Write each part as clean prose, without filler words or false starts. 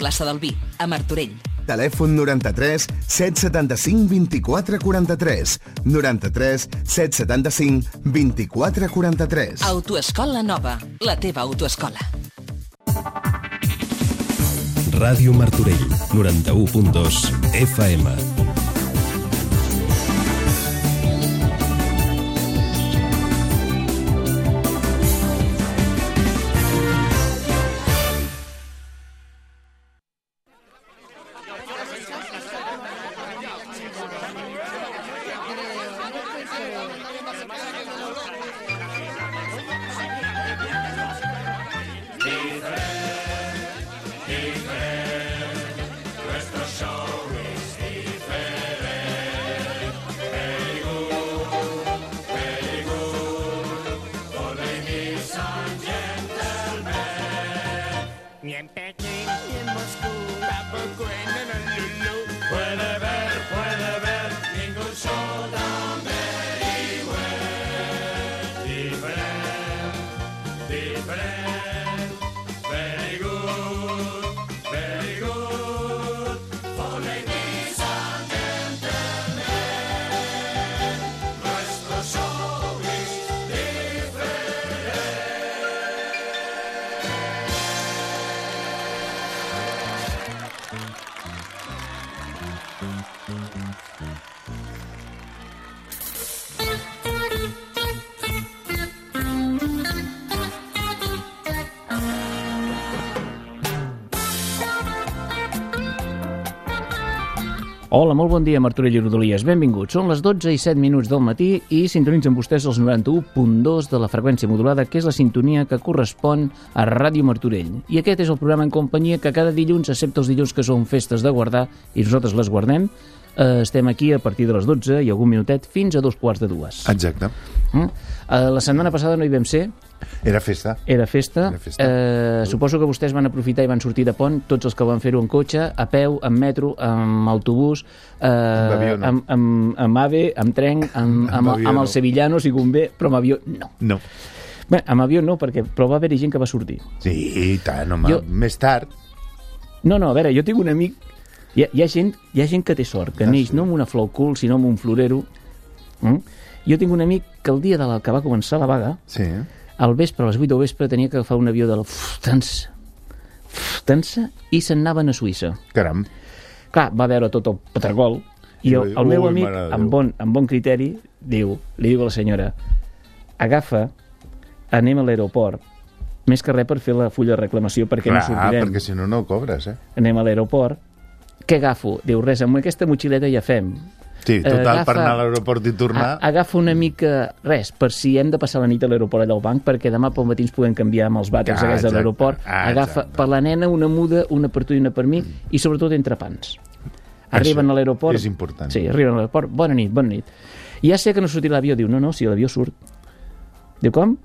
plaça del Vi, a Martorell. Telèfon 93 775 24 43. 93 775 24 43. Autoescola Nova, la teva autoescola. Ràdio Martorell, 91.2 FM. Hola, molt bon dia, Martorell i Rodalies. Benvinguts. Són les 12 i 7 minuts del matí i sintonitzen vostès els 91.2 de la freqüència modulada, que és la sintonia que correspon a Ràdio Martorell. I aquest és el programa en companyia que cada dilluns, excepte els dilluns que són festes de guardar, i nosaltres les guardem, estem aquí a partir de les 12 i algun minutet fins a 2:45. Exacte. La setmana passada no hi vam ser. Era festa. Era festa. Suposo que vostès van aprofitar i van sortir de pont, tots els que van fer-ho en cotxe, a peu, en metro, amb autobús, amb avió, no. amb AVE, amb tren, amb el Sevillano, si convé, però amb avió no. No. Bé, amb avió no, però va haver-hi gent que va sortir. Sí, i tant, home. Més tard. No, a veure, jo tinc un amic. Hi ha gent que té sort, que neix no amb una flor cul, sinó amb un florero. Jo tinc un amic que el dia que va començar la vaga, sí, al vespre, a les 8 del vespre, tenia que agafar un avió de la Lufthansa i se'n anaven a Suïssa. Caram. Clar, va veure tot el petragol i el meu amic, amb bon criteri, li diu a la senyora: agafa, anem a l'aeroport, més que res per fer la fulla de reclamació, perquè no sortirem. Perquè si no, no ho cobres, Anem a l'aeroport. Què agafo? Diu, res, amb aquesta motxileta ja fem. Sí, total, per anar a l'aeroport i tornar... Agafa una mica, res, per si hem de passar la nit a l'aeroport allà al banc, perquè demà pel matí ens podem canviar amb els vàters aquests de l'aeroport. Agafa per la nena una muda, una per tu i una per mi, i sobretot entrepans. Arriben a l'aeroport... És important. Sí, arriben a l'aeroport, bona nit. Ja sé que no sortirà l'avió. Diu, no, si l'avió surt. Diu, com?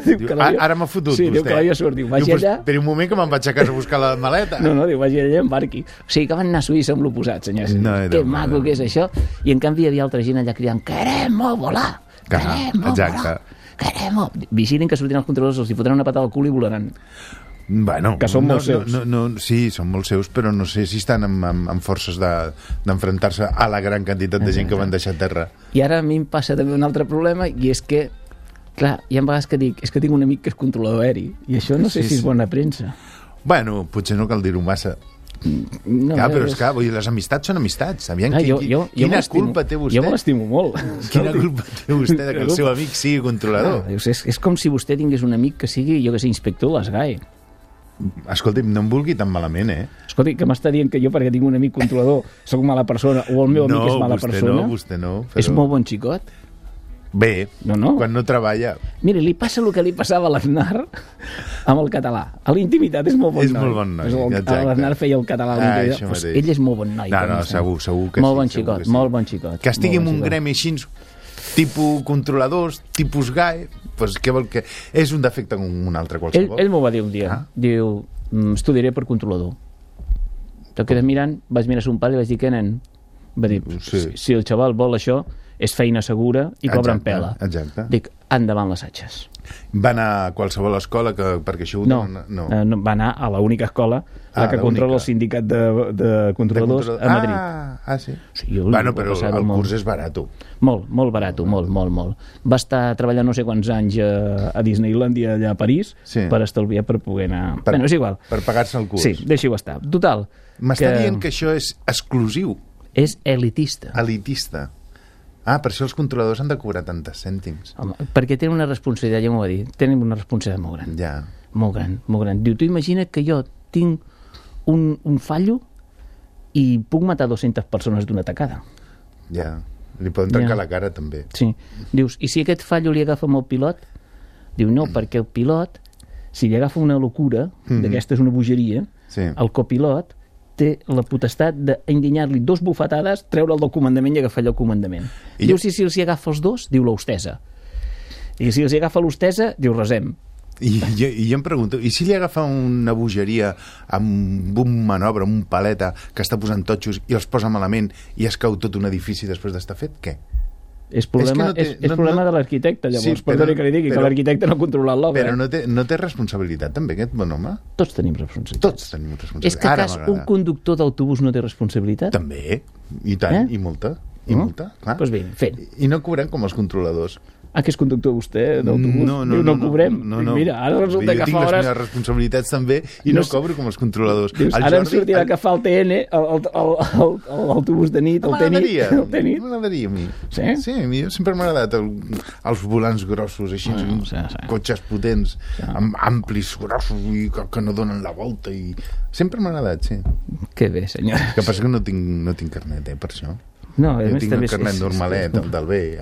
Ara m'ha fotut, vostè. Sí, diu que l'avió surt. Diu, vagi allà... Per un moment que me'n vaig a casa a buscar la maleta. No, diu, vagi allà i embarqui. O sigui, que van anar a Suïssa amb l'oposat, senyors. Que maco que és això. I en canvi hi havia altra gent allà cridant: queremos volar! Queremos volar! Queremos! Vigilin que sortin els controladors, els hi fotran una patada al cul i volaran. Bueno, que són molt seus. Sí, són molt seus, però no sé si estan amb forces d'enfrontar-se a la gran quantitat de gent que van deixar a terra. I ara a mi em passa també un altre problema, i és que, clar, hi ha vegades que dic, és que tinc un amic que és controlador aeri, i això no sé si és bona premsa. Bueno, potser no cal dir-ho massa. Clar, però és que les amistats són amistats. Quina culpa té vostè? Jo me l'estimo molt. Quina culpa té vostè que el seu amic sigui controlador? És com si vostè tingués un amic que sigui, jo que sé, inspector de l'ESGAE. Escolti'm, no em vulgui tan malament, Escolti, que m'està dient que jo, perquè tinc un amic controlador, soc mala persona, o el meu amic és mala persona? No, vostè no. És molt bon xicot? Bé, quan no treballa... Mira, li passa el que li passava a l'Aznar amb el català. A l'intimitat és molt bon noi. És molt bon noi, exacte. L'Aznar feia el català a l'intimitat. Ell és molt bon noi. No, segur que sí. Molt bon xicot. Que estigui en un gremi així, tipus controladors, tipus GAE, doncs què vol que... És un defecte com un altre qualsevol. Ell m'ho va dir un dia. Diu, estudiaré per controlador. Te quedes mirant, vaig mirar son pare i vaig dir, què, nen? Va dir, si el xaval vol això, és feina segura i cobren pela. Exacte. Dic, endavant les atxes. Va anar a qualsevol escola perquè això... No, va anar a l'única escola, la que controla el sindicat de controladors a Madrid. Sí? Bueno, però el curs és barat. Molt barat, molt. Va estar treballant no sé quants anys a Disneylandia, allà a París, per estalviar, per poder anar... Bueno, és igual. Per pagar-se el curs. Sí, deixi-ho estar. Total. M'està dient que això és exclusiu. És elitista. Elitista. Per això els controladors han de cobrar tantes cèntims. Home, perquè tenen una responsabilitat, ja m'ho va dir, tenen una responsabilitat molt gran. Ja. Molt gran. Diu, tu imagina't que jo tinc un fallo i puc matar 200 persones d'una tacada. Ja, li poden trencar la cara també. Sí. Dius, i si aquest fallo li agafa amb el pilot? Diu, no, perquè el pilot, si li agafa una locura, d'aquesta és una bogeria, el copilot té la potestat d'endinyar-li 2 bufetades, treure'l del comandament i agafar allò al comandament. Diu, si els hi agafa els 2, diu l'hostesa. I si els hi agafa l'hostesa, diu resem. I jo em pregunto, i si li agafa una bogeria amb un manobre, amb un paleta que està posant totxos i els posa malament i es cau tot un edifici després d'estar fet, què? És problema de l'arquitecte, llavors. Perdoni que li digui, que l'arquitecte no ha controlat l'obra. Però no té responsabilitat, també, aquest bon home? Tots tenim responsabilitat. És que un conductor d'autobús no té responsabilitat? També, i tant, i molta. Clar. Doncs bé, fent. I no cobrem com els controladors. Que és conductor vostè d'autobús? No cobrem? Mira, ara resulta que fa hores... Jo tinc les meves responsabilitats també i no cobro com els controladors. Ara em sortirà que fa el TN, l'autobús de nit, el TNIT. M'agradaria a mi. Sí? Sí, a mi sempre m'ha agradat els volants grossos, així, cotxes potents, amb amplis, grossos, i que no donen la volta. Sempre m'ha agradat, sí. Que bé, senyor. Que passa que no tinc carnet, per això. Jo tinc el carnet normalet, el del bé,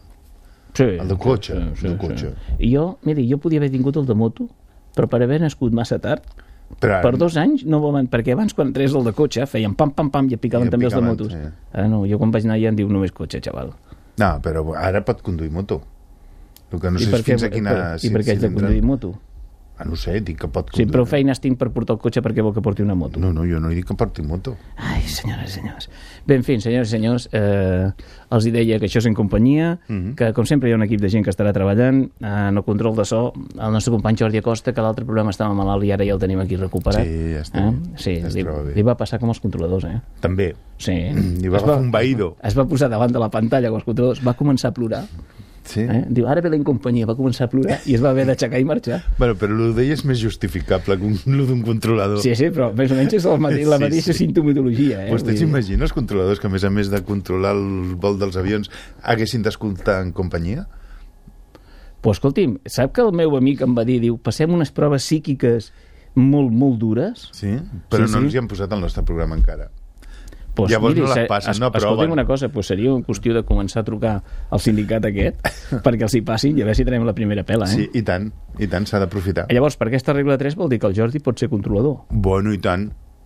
el del cotxe. I jo podia haver tingut el de moto, però per haver nascut massa tard, per 2 anys, perquè abans quan entrés el de cotxe feien pam, pam, pam i picaven també els de motos. No, jo quan vaig anar ja em diu només cotxe, xaval. No, però ara pot conduir moto. El que no sé és fins a quina... I per què has de conduir moto? No sé, dic que pot conduir. Sí, però feines tinc per portar el cotxe perquè vol que porti una moto. No, jo no he dit que porti moto. Ai, senyores i senyors. Bé, en fi, senyores i senyors, els hi deia que això és en companyia, que com sempre hi ha un equip de gent que estarà treballant en el control de so, el nostre company Jordi Acosta, que l'altre programa estava malalt i ara ja el tenim aquí recuperat. Sí, ja està. Sí, li va passar com els controladors, També. Sí. Li va agafar un vaído. Es va posar davant de la pantalla com els controladors, va començar a plorar. Sí. Diu, ara ve la incompanyia, va començar a plorar i es va haver d'aixecar i marxar. Bueno, però el d'ell és més justificable que el d'un controlador. Sí, però més o menys és la mateixa sintomatologia. Vostè s'imagina els controladors que a més de controlar el vol dels avions haguessin d'escoltar en companyia? Pues escolti'm, sap que el meu amic em va dir, diu, passem unes proves psíquiques molt, molt dures. Sí? Però no ens hi han posat al nostre programa encara. Llavors no les passen, no aproven. Escolta'm una cosa, seria una qüestió de començar a trucar al sindicat aquest perquè els hi passin i a veure si tenim la primera pela. Sí, i tant, s'ha d'aprofitar. Llavors, per aquesta regla 3 vol dir que el Jordi pot ser controlador. Bueno, i tant.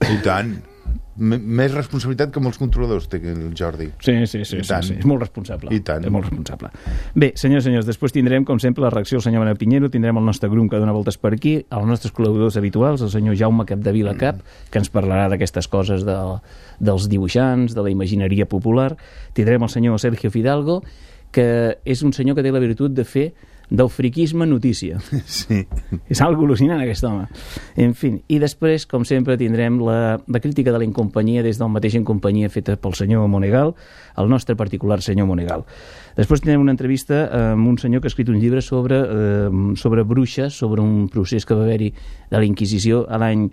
Més responsabilitat que molts controladors té el Jordi. Sí, és molt responsable. I tant. És molt responsable. Bé, senyors, després tindrem, com sempre, la reacció del senyor Manel Pinheiro, tindrem el nostre grup que dona voltes per aquí, els nostres col·laboradors habituals, el senyor Jaume Capdevila Cap, que ens parlarà d'aquestes coses dels dibuixants, de la imagineria popular. Tindrem el senyor Sergio Fidalgo, que és un senyor que té la virtut de fer del friquisme notícia. Sí. És algo al·lucinant, aquest home. En fi, i després, com sempre, tindrem la crítica de la Incompanyia des del mateix Incompanyia feta pel senyor Monegal, el nostre particular senyor Monegal. Després tindrem una entrevista amb un senyor que ha escrit un llibre sobre bruixes, sobre un procés que va haver-hi de la Inquisició a l'any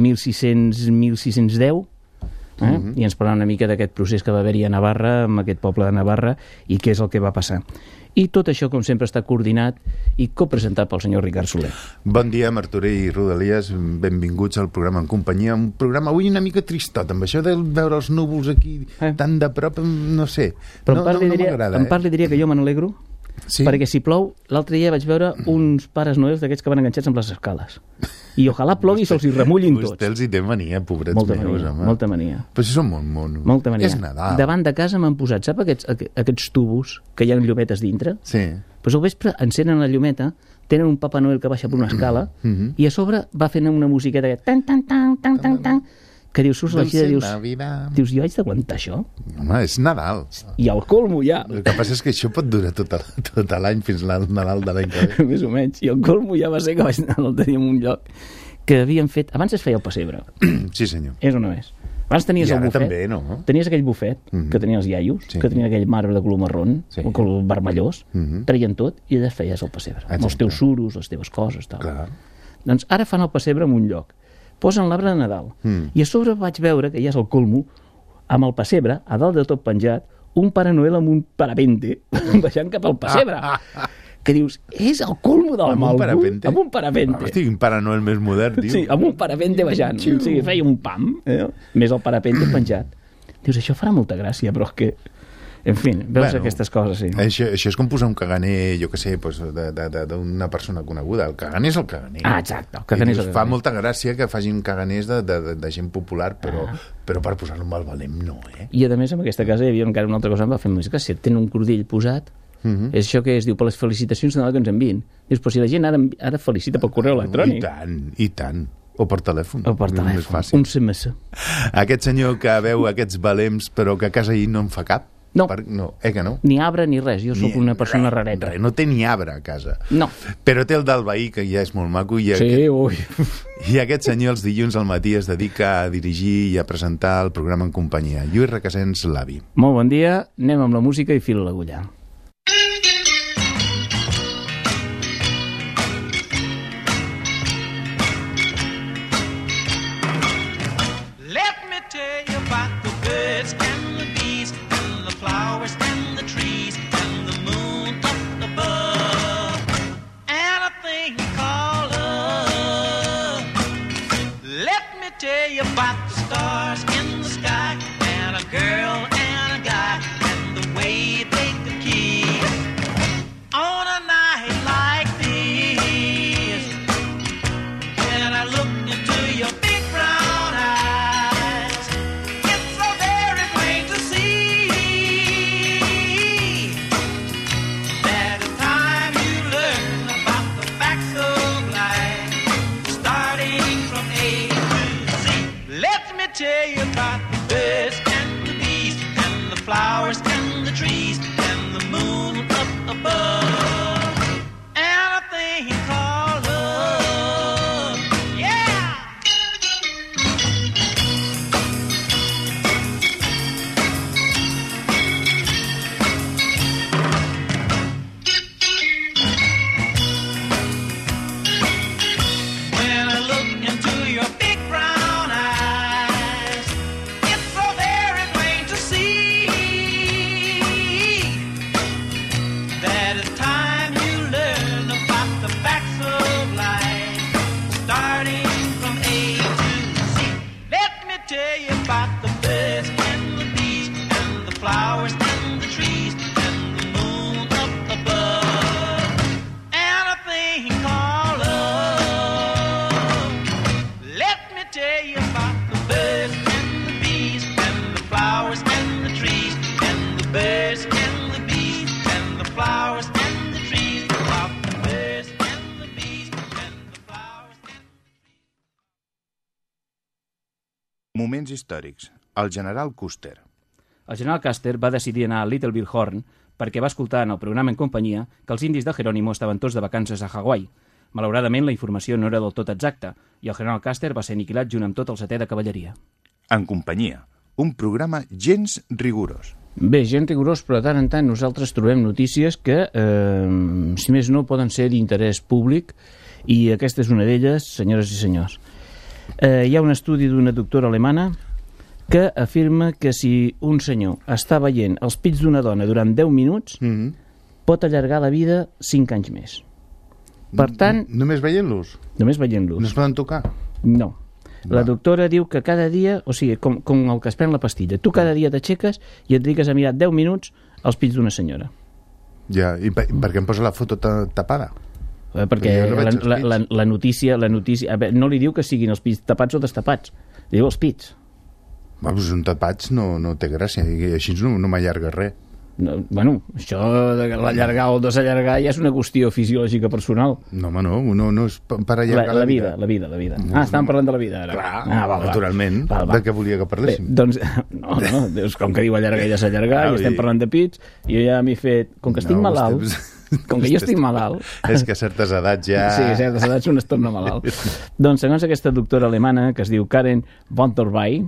1610, i ens parlarà una mica d'aquest procés que va haver-hi a Navarra, amb aquest poble de Navarra, i què és el que va passar. I tot això, com sempre, està coordinat i copresentat pel senyor Ricard Soler. Bon dia, Martorell i Rodalies, benvinguts al programa En Companyia, un programa avui una mica tristot, amb això de veure els núvols aquí tan de prop, no sé, però no m'agrada. En part li diria que jo me n'alegro, perquè si plou, l'altre dia vaig veure uns pares noels d'aquests que van enganxats amb les escales. I ojalà plogui i se'ls hi remullin tots. Vostè els hi té mania, pobrets meus, home. Molta mania. Però si són molt monos. Molta mania. És Nadal. Davant de casa m'han posat, sap aquests tubos que hi ha llumetes dintre? Sí. Doncs al vespre encenen la llumeta, tenen un Papa Noel que baixa per una escala i a sobre va fent una musiqueta tan, tan, tan, tan, tan, tan, que dius, surts a la gira i Navidad. dius, jo haig d'aguantar això? Home, és Nadal. I al colmo ja, El que passa és que això pot durar tot l'any fins al Nadal de l'any que ve. més o menys, i el colmo ja va ser que vaig anar a tenir en un lloc que havien fet, abans es feia el pessebre, Sí, senyor. és o no és? Abans tenies I el ara bufet, també, no? tenies aquell bufet que tenia els iaios, Sí. que tenia aquell marbre de color marrón, Sí. o color vermellós, treien tot i allà feies el pessebre, amb els Exacte. teus suros, les teves coses, tal. Clar. Doncs ara fan el pessebre en un lloc, posen l'arbre de Nadal, i a sobre vaig veure, que ja és el colmo, amb el pessebre, a dalt de tot penjat, un Pare Noel amb un parapente, baixant cap al pessebre. Que dius, és el colmo del Amb mal un gust. parapente? Amb un parapente. Hosti, quin Pare Noel més modern, tio. Sí, amb un parapente baixant. O sigui, feia un pam, més el parapente penjat. Dius, això farà molta gràcia, però és que... En fi, veus aquestes coses, sí. Això és com posar un caganer, jo què sé, doncs, d'una persona coneguda. El caganer és el caganer. Ah, exacte, el caganer és el Fa caganer. molta gràcia que facin caganers de gent popular, però per posar-lo amb el valem no, eh? I a més, en aquesta casa hi havia encara una altra cosa que em va fer més gràcia. Tenen un cordell posat, és això que es diu, per les felicitacions de Nadal que ens envien. Dius, però si la gent ara felicita pel correu electrònic. I tant. O per telèfon. O per És més telèfon, fàcil. un SMS. Aquest senyor que veu aquests balems, però que a casa ell no en fa cap. No. No, que no? Ni arbre ni res, jo sóc una persona rareta. No té ni arbre a casa. No. Però té el del veí, que ja és molt maco. I Sí, ui. I aquest senyor els dilluns al matí es dedica a dirigir i a presentar el programa en companyia. Lluís Requesens, l'avi. Molt bon dia, anem amb la música i fila l'agulla. Let me tell you about the birds and the bees and the flowers and the trees and the moon up above and a thing called love. Let me tell you about the stars in the sky and a girl and a guy and the way they could kiss on a night like this. When I look into your big brown eyes, it's so very plain to see that in time you learn about the facts of life, starting from A to Z. Let me tell you about the birds and the bees and the flowers and the trees and the moon up above and a thing called love. Yeah! When I look into your big brown eyes, it's so very plain to see that it's time you learn about the facts of life, starting from A to Z. Let me tell you about the birds and the bees and the flowers and the trees and the moon up above and a thing called love. Let me tell you about the birds and the bees and the flowers and the trees and the birds and the bees and the flowers and the trees, about the birds and the bees and the flowers and Moments històrics. El general Custer. El general Custer va decidir anar a Little Bighorn perquè va escoltar en el programa en companyia que els indis de Jerónimo estaven tots de vacances a Hawaii. Malauradament, la informació no era del tot exacta i el general Custer va ser aniquilat junt amb tot el 7è de cavalleria. En companyia. Un programa gens rigorós. Bé, gent rigorós, però de tant en tant nosaltres trobem notícies que, si més no, poden ser d'interès públic i aquesta és una d'elles, senyores i senyors. Hi ha un estudi d'una doctora alemana que afirma que si un senyor està veient els pits d'una dona durant 10 minuts, pot allargar la vida 5 anys més. Per tant, Només veient-los? només No veient-los. es poden tocar? No. La doctora diu que cada dia, o sigui, com el que es pren la pastilla, tu cada dia t'aixeques i et dediques a mirar 10 minuts els pits d'una senyora. Ja, i per què em posa la foto tapada? Perquè Jo no veig els pits. la notícia... A veure, no li diu que siguin els pits tapats o destapats. Li diu els pits. Doncs un tapats no té gràcia, i així no m'allarga res. No, bueno, això de l'allargar o desallargar ja és una qüestió fisiològica personal. No, home, no és per allargar la vida. La vida. Estàvem parlant de la vida, ara. Clar, naturalment. De què volia que parléssim? Bé, doncs, no, com que diu allargar i desallargar, i estem parlant de pits, jo ja m'he fet... Com que estic malalt, com que jo estic malalt... És que a certes edats ja... Sí, a certes edats un es torna malalt. Doncs, segons aquesta doctora alemana, que es diu Karen von der Wey,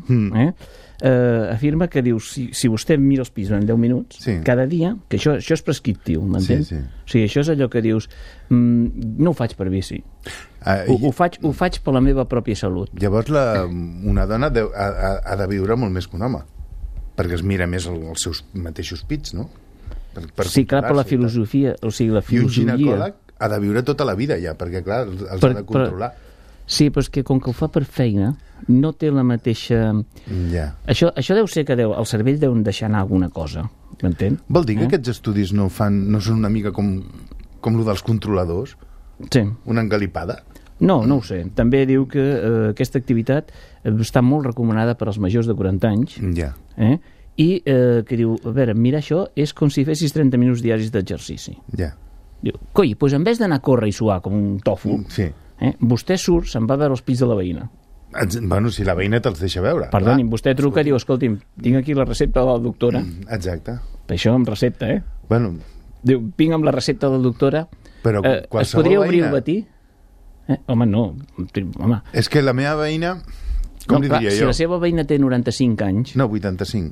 afirma que diu, si vostè mira els pis durant 10 minuts, cada dia, que això és prescriptiu, m'entens? Sí. O sigui, això és allò que dius, no ho faig per vici, ho faig per la meva pròpia salut. Llavors una dona ha de viure molt més que un home, perquè es mira més els seus mateixos pits, no? Sí, clar, per la filosofia, o sigui, la filosofia... I un ginecòleg ha de viure tota la vida ja, perquè clar, els ha de controlar. Sí, però és que com que ho fa per feina, no té la mateixa... Ja. Això deu ser que el cervell deu deixar anar alguna cosa, m'entén? Vol dir que aquests estudis no són una mica com el dels controladors? Sí. Una engalipada? No ho sé. També diu que aquesta activitat està molt recomanada per als majors de 40 anys. Ja. I que diu, a veure, mirar això és com si fessis 30 minuts diaris d'exercici. Ja. Diu, coi, doncs en vez d'anar a córrer i suar com un tofu... Sí. Vostè surt, se'n va a veure els pits de la veïna. Bueno, si la veïna te'ls deixa veure. Perdoni, vostè truca i diu, escolti'm, tinc aquí la recepta de la doctora. Exacte. Per això amb recepta, Bueno. Diu, vinc amb la recepta de la doctora. Però es podria obrir el matí? Home, no. Home. És que la meva veïna, com li diria jo? Si la seva veïna té 95 anys... No, 85.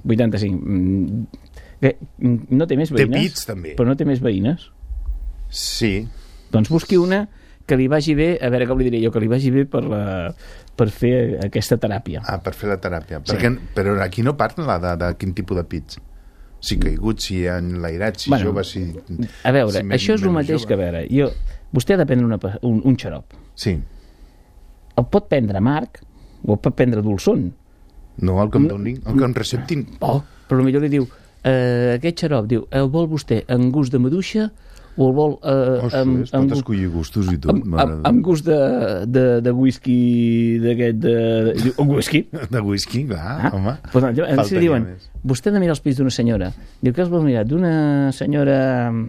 85. No té més veïnes? Té pits, també. Però no té més veïnes? Sí. Doncs busqui una que li vagi bé, a veure com li diré jo, que li vagi bé per fer aquesta teràpia. Per fer la teràpia. Sí. Però aquí no parla de quin tipus de pits. Si caigut, si enlairat, si jove, si... A veure, això és el mateix que, a veure, vostè ha de prendre un xarop. Sí. El pot prendre amarg o el pot prendre dolçon. No, el que em donin, el que em receptin. Però potser li diu, aquest xarop, diu, el vol vostè en gust de maduixa o el vol... es pot escollir gustos i tot. Amb gust de whisky d'aquest... whisky? De whisky, clar, home. Doncs si diuen, vostè ha de mirar els pits d'una senyora. Diu, què els vol mirar? D'una senyora...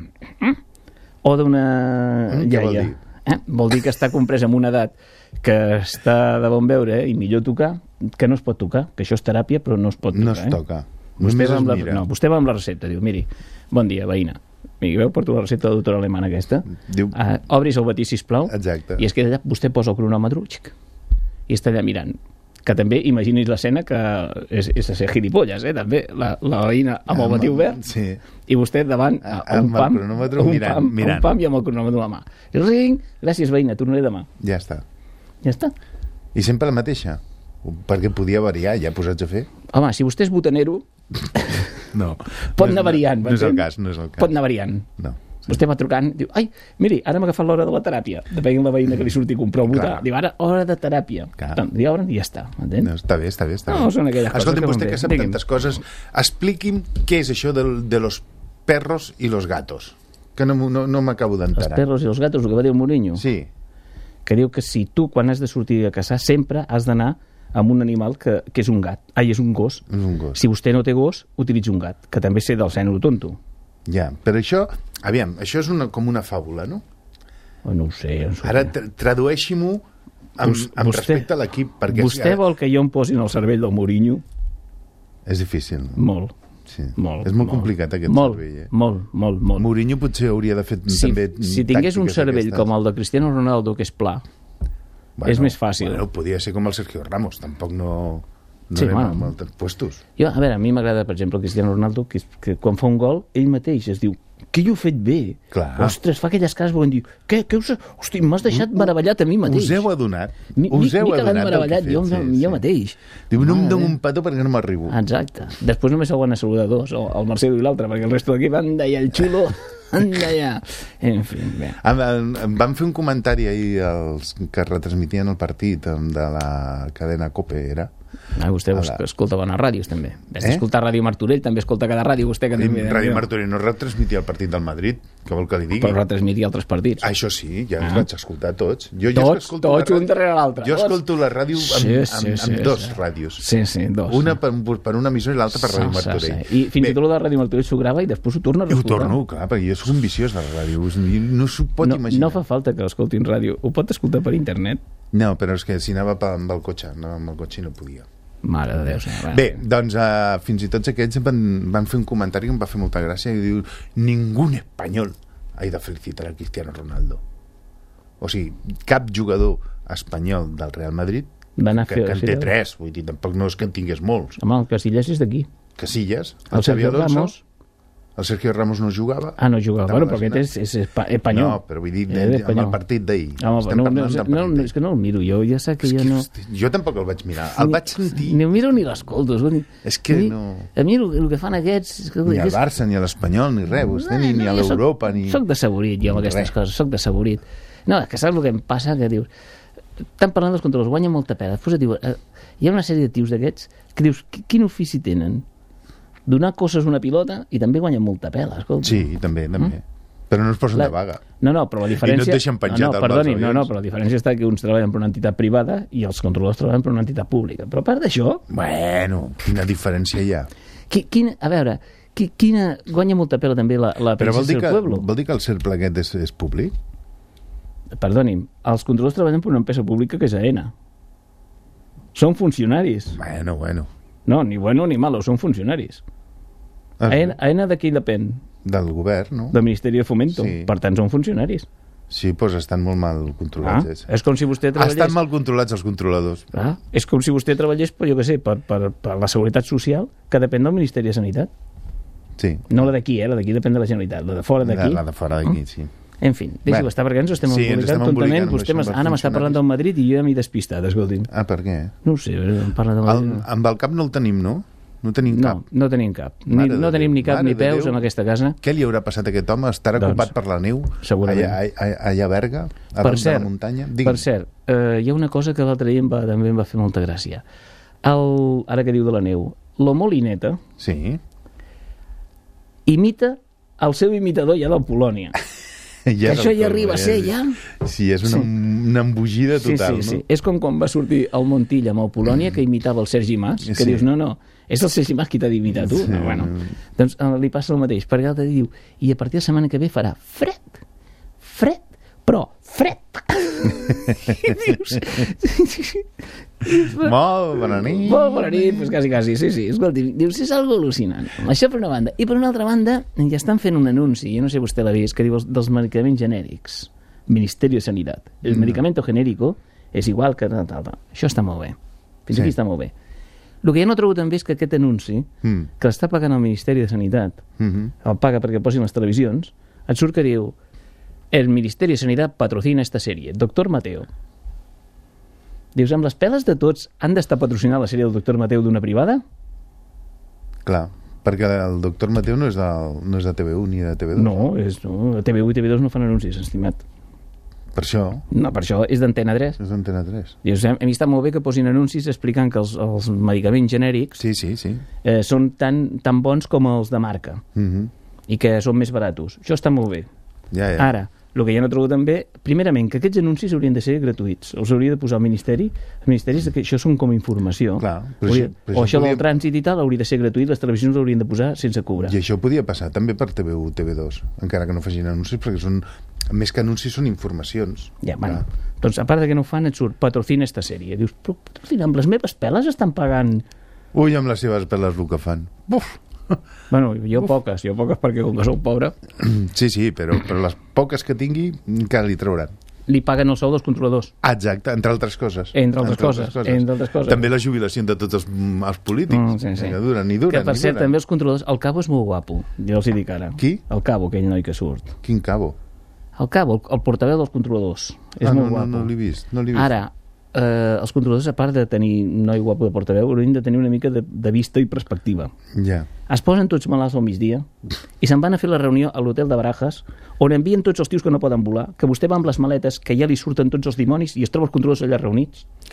o d'una iaia? Vol dir que està compresa en una edat que està de bon veure i millor tocar, que no es pot tocar, que això és teràpia, però no es pot tocar. No es toca. Vostè va amb la recepta, diu, miri, bon dia, veïna. Miri, veu, porto la recepta de la doctora alemana aquesta. Diu... obris el batí, sisplau. Exacte. I és que allà vostè posa el cronòmetre i està allà mirant. Que també, imaginis l'escena que és de ser gilipolles, també. La veïna amb el batí obert i vostè davant un pam i amb el cronòmetre a la mà. I ring, gràcies veïna, tornaré demà. Ja està. Ja està. I sempre la mateixa? Perquè podia variar, ja posats a fer? Home, si vostè és botanero... No. Pot anar variant. No és el cas. Pot anar variant. No. Vostè va trucant, diu, ai, miri, ara m'ha agafat l'hora de la teràpia. Depèn de la veïna que li surti a comprar el botà. Diu, ara, hora de teràpia. Li obren i ja està, m'entén? No, està bé. No, són aquelles coses Escolti'm, que vostè que sap tantes coses, expliqui'm què és això de los perros i los gatos, que no m'acabo d'enterar. Els perros i els gatos, el que va dir el Mourinho? Sí. Que diu que si tu, quan has de sortir a caçar, sempre has d'anar amb un animal que és un gat. És un gos. És un gos. Si vostè no té gos, utilitza un gat, que també sé del sènero tonto. Ja, però això, aviam, això és com una fàbula, no? No ho sé. Ara tradueixi-m'ho amb respecte a l'equip. Vostè vol que jo em posi en el cervell del Mourinho? És difícil. Molt. Sí. És molt complicat aquest cervell. Molt. Mourinho potser hauria de fer també si tingués un cervell com el de Cristiano Ronaldo, que és pla, és més fàcil. Bueno, podia ser com el Sergio Ramos, tampoc no anem a molts puestos. Jo, a veure, a mi m'agrada, per exemple, el Cristiano Ronaldo, que quan fa un gol, ell mateix es diu, que jo he fet bé. Clar. Ostres, fa aquelles cares volent dir, hosti, m'has deixat meravellat a mi mateix. Us heu adonat? Us heu adonat meravellat jo mateix. Diu, no em dono un petó perquè no m'arribo. Exacte. Després només s'ho van a saludar dos, el Marcelo i l'altre, perquè el resto d'aquí van d'allà el xulo... En fi, bé. Van fer un comentari ahir els que retransmitien el partit de la cadena COPE, era? Vostè escolta bones ràdios, també. Escoltar Ràdio Martorell, també escolta cada ràdio, vostè que també... Ràdio Martorell no retransmitia el partit del Madrid, què vol que li digui? Però retransmitia altres partits. Això sí, ja els vaig escoltar tots. Tots un darrere l'altre. Jo escolto la ràdio amb dos ràdios. Sí, dos. Una per una emissora i l'altra per Ràdio Martorell. I fins i tot la Ràdio Martorell s'ho grava i després ho torna a escoltar. escoltar. Ho torno, clar, perquè jo soc un viciós de la ràdio. No s'ho pot imaginar. No fa falta que escoltin ràdio. Ho pot escoltar per internet? No, però és que si anava amb el cotxe i no podia. Mare de Déu, senyor. Bé, doncs fins i tot aquests van fer un comentari que em va fer molta gràcia i diu, ningún espanyol ha de felicitar a Cristiano Ronaldo. O sigui, cap jugador espanyol del Real Madrid que en té 3, vull dir, tampoc no és que en tingués molts. Home, el Casillas és d'aquí. Casillas, el Xavi Alonso, el Sergio Ramos no jugava. No jugava, bueno, però aquest és espanyol. No, però vull dir, amb el partit d'ahir. És que no el miro, jo ja sé que jo no... Jo tampoc el vaig mirar, el vaig sentir. Ni el miro ni l'escolto. És que no... A mi el que fan aquests... Ni al Barça, ni a l'Espanyol, ni res, ni a l'Europa, ni... Soc de saborit, jo, amb aquestes coses, soc de saborit. No, és que saps el que em passa? Que dius... Estan parlant dels controls, guanya molta pela. Després diu, hi ha una sèrie de tios d'aquests que dius, quin ofici tenen? Donar coses a una pilota i també guanyen molta pela, escolta. Sí, també. Però no es posen de vaga. No, però la diferència... I no et deixen penjat al dels avions. No, però la diferència està que uns treballen per una entitat privada i els controladors treballen per una entitat pública. Però a part d'això... Bueno, quina diferència hi ha? A veure, quina guanya molta pela també la princesa del pueblo. Vol dir que el cercle aquest és públic? Perdoni'm, els controladors treballen per una empresa pública que és AENA. Són funcionaris. Bueno. No, ni bueno ni malo, són funcionaris. AENA de qui depèn? Del govern, no? Del Ministeri de Fomento. Sí. Per tant, són funcionaris. Sí, doncs estan molt mal controlats. És com si vostè treballés... Estan mal controlats els controladors. És com si vostè treballés, jo què sé, per la Seguretat Social, que depèn del Ministeri de Sanitat. Sí. No la d'aquí, la d'aquí depèn de la Generalitat. La de fora d'aquí... La de fora d'aquí, sí. En fi, deixi-ho estar, perquè ens estem embolicant tontament. Vostè ara m'està parlant del Madrid i jo ja m'he despistat, escolti'm. Per què? No ho sé, em parla del Madrid. Amb el cap no el tenim, no? No tenim cap. No tenim cap. No tenim ni cap ni peus en aquesta casa. Què li haurà passat a aquest home? Estarà ocupat per la neu? Segurament. Allà a Berga? A dalt de la muntanya? Per cert, hi ha una cosa que l'altre dia també em va fer molta gràcia. Ara que diu de la neu, l'Omolineta imita el seu imitador ja del Polònia. Que això ja arriba a ser, ja... Sí, és una embogida total, sí. És com quan va sortir el Montilla amb el Polònia, que imitava el Sergi Mas, que dius, no, és el Sergi Mas qui t'ha d'imitar tu. Doncs li passa el mateix, perquè l'altre diu, i a partir de la setmana que ve farà fred, però fred. I dius... Molt bona nit, doncs quasi, sí. Escolti, dius, és algo al·lucinant. Això per una banda. I per una altra banda, ja estan fent un anunci, jo no sé si vostè l'ha vist, que diu dels medicaments genèrics. Ministerio de Sanidad. El medicamento genérico és igual que... Això està molt bé. Fins aquí està molt bé. El que jo no trobo també és que aquest anunci, que l'està pagant el Ministeri de Sanitat, el paga perquè posin les televisions, et surt que diu el Ministerio de Sanidad patrocina esta sèrie. Doctor Mateo. Dius, amb les peles de tots han d'estar patrocinant la sèrie del Doctor Mateo d'una privada? Clar, perquè el Doctor Mateo no és de TV1 ni de TV2. No, TV1 i TV2 no fan anuncis, estimat. Per això? No, per això és d'Antena 3. És d'Antena 3. Dius, a mi està molt bé que posin anuncis explicant que els medicaments genèrics són tan bons com els de marca i que són més baratos. Això està molt bé. Ara, el que ja no trobo també, primerament, que aquests anuncis haurien de ser gratuïts. Els hauria de posar al Ministeri. Els ministeris, que això són com informació. Clar, o això del trànsit i tal hauria de ser gratuït, les televisions l'haurien de posar sense cobrar. I això podia passar també per TV1, TV2, encara que no facin anuncis, perquè són, més que anuncis, són informacions. Doncs a part de que no ho fan, et surt patrocina esta sèrie. Dius, però patrocina, amb les meves peles estan pagant... Ui, amb les seves peles el que fan. Buf! Bueno, jo poques perquè com que sou pobre... Sí, però les poques que tingui encara li trauran. Li paguen el sou dels controladors. Exacte, entre altres coses. Entre altres coses. També la jubilació de tots els polítics, que duren i duren. Que per cert, també els controladors... El Cabo és molt guapo, jo els hi dic ara. Qui? El Cabo, aquell noi que surt. Quin Cabo? El Cabo, el portaveu dels controladors. És molt guapo. No l'he vist. Ara, els controladors, a part de tenir un noi guapo de portaveu, haurien de tenir una mica de vista i perspectiva. Es posen tots malalts al migdia i se'n van a fer la reunió a l'hotel de Barajas, on envien tots els tios que no poden volar, que vostè va amb les maletes, que ja li surten tots els dimonis i es troba els controladors allà reunits.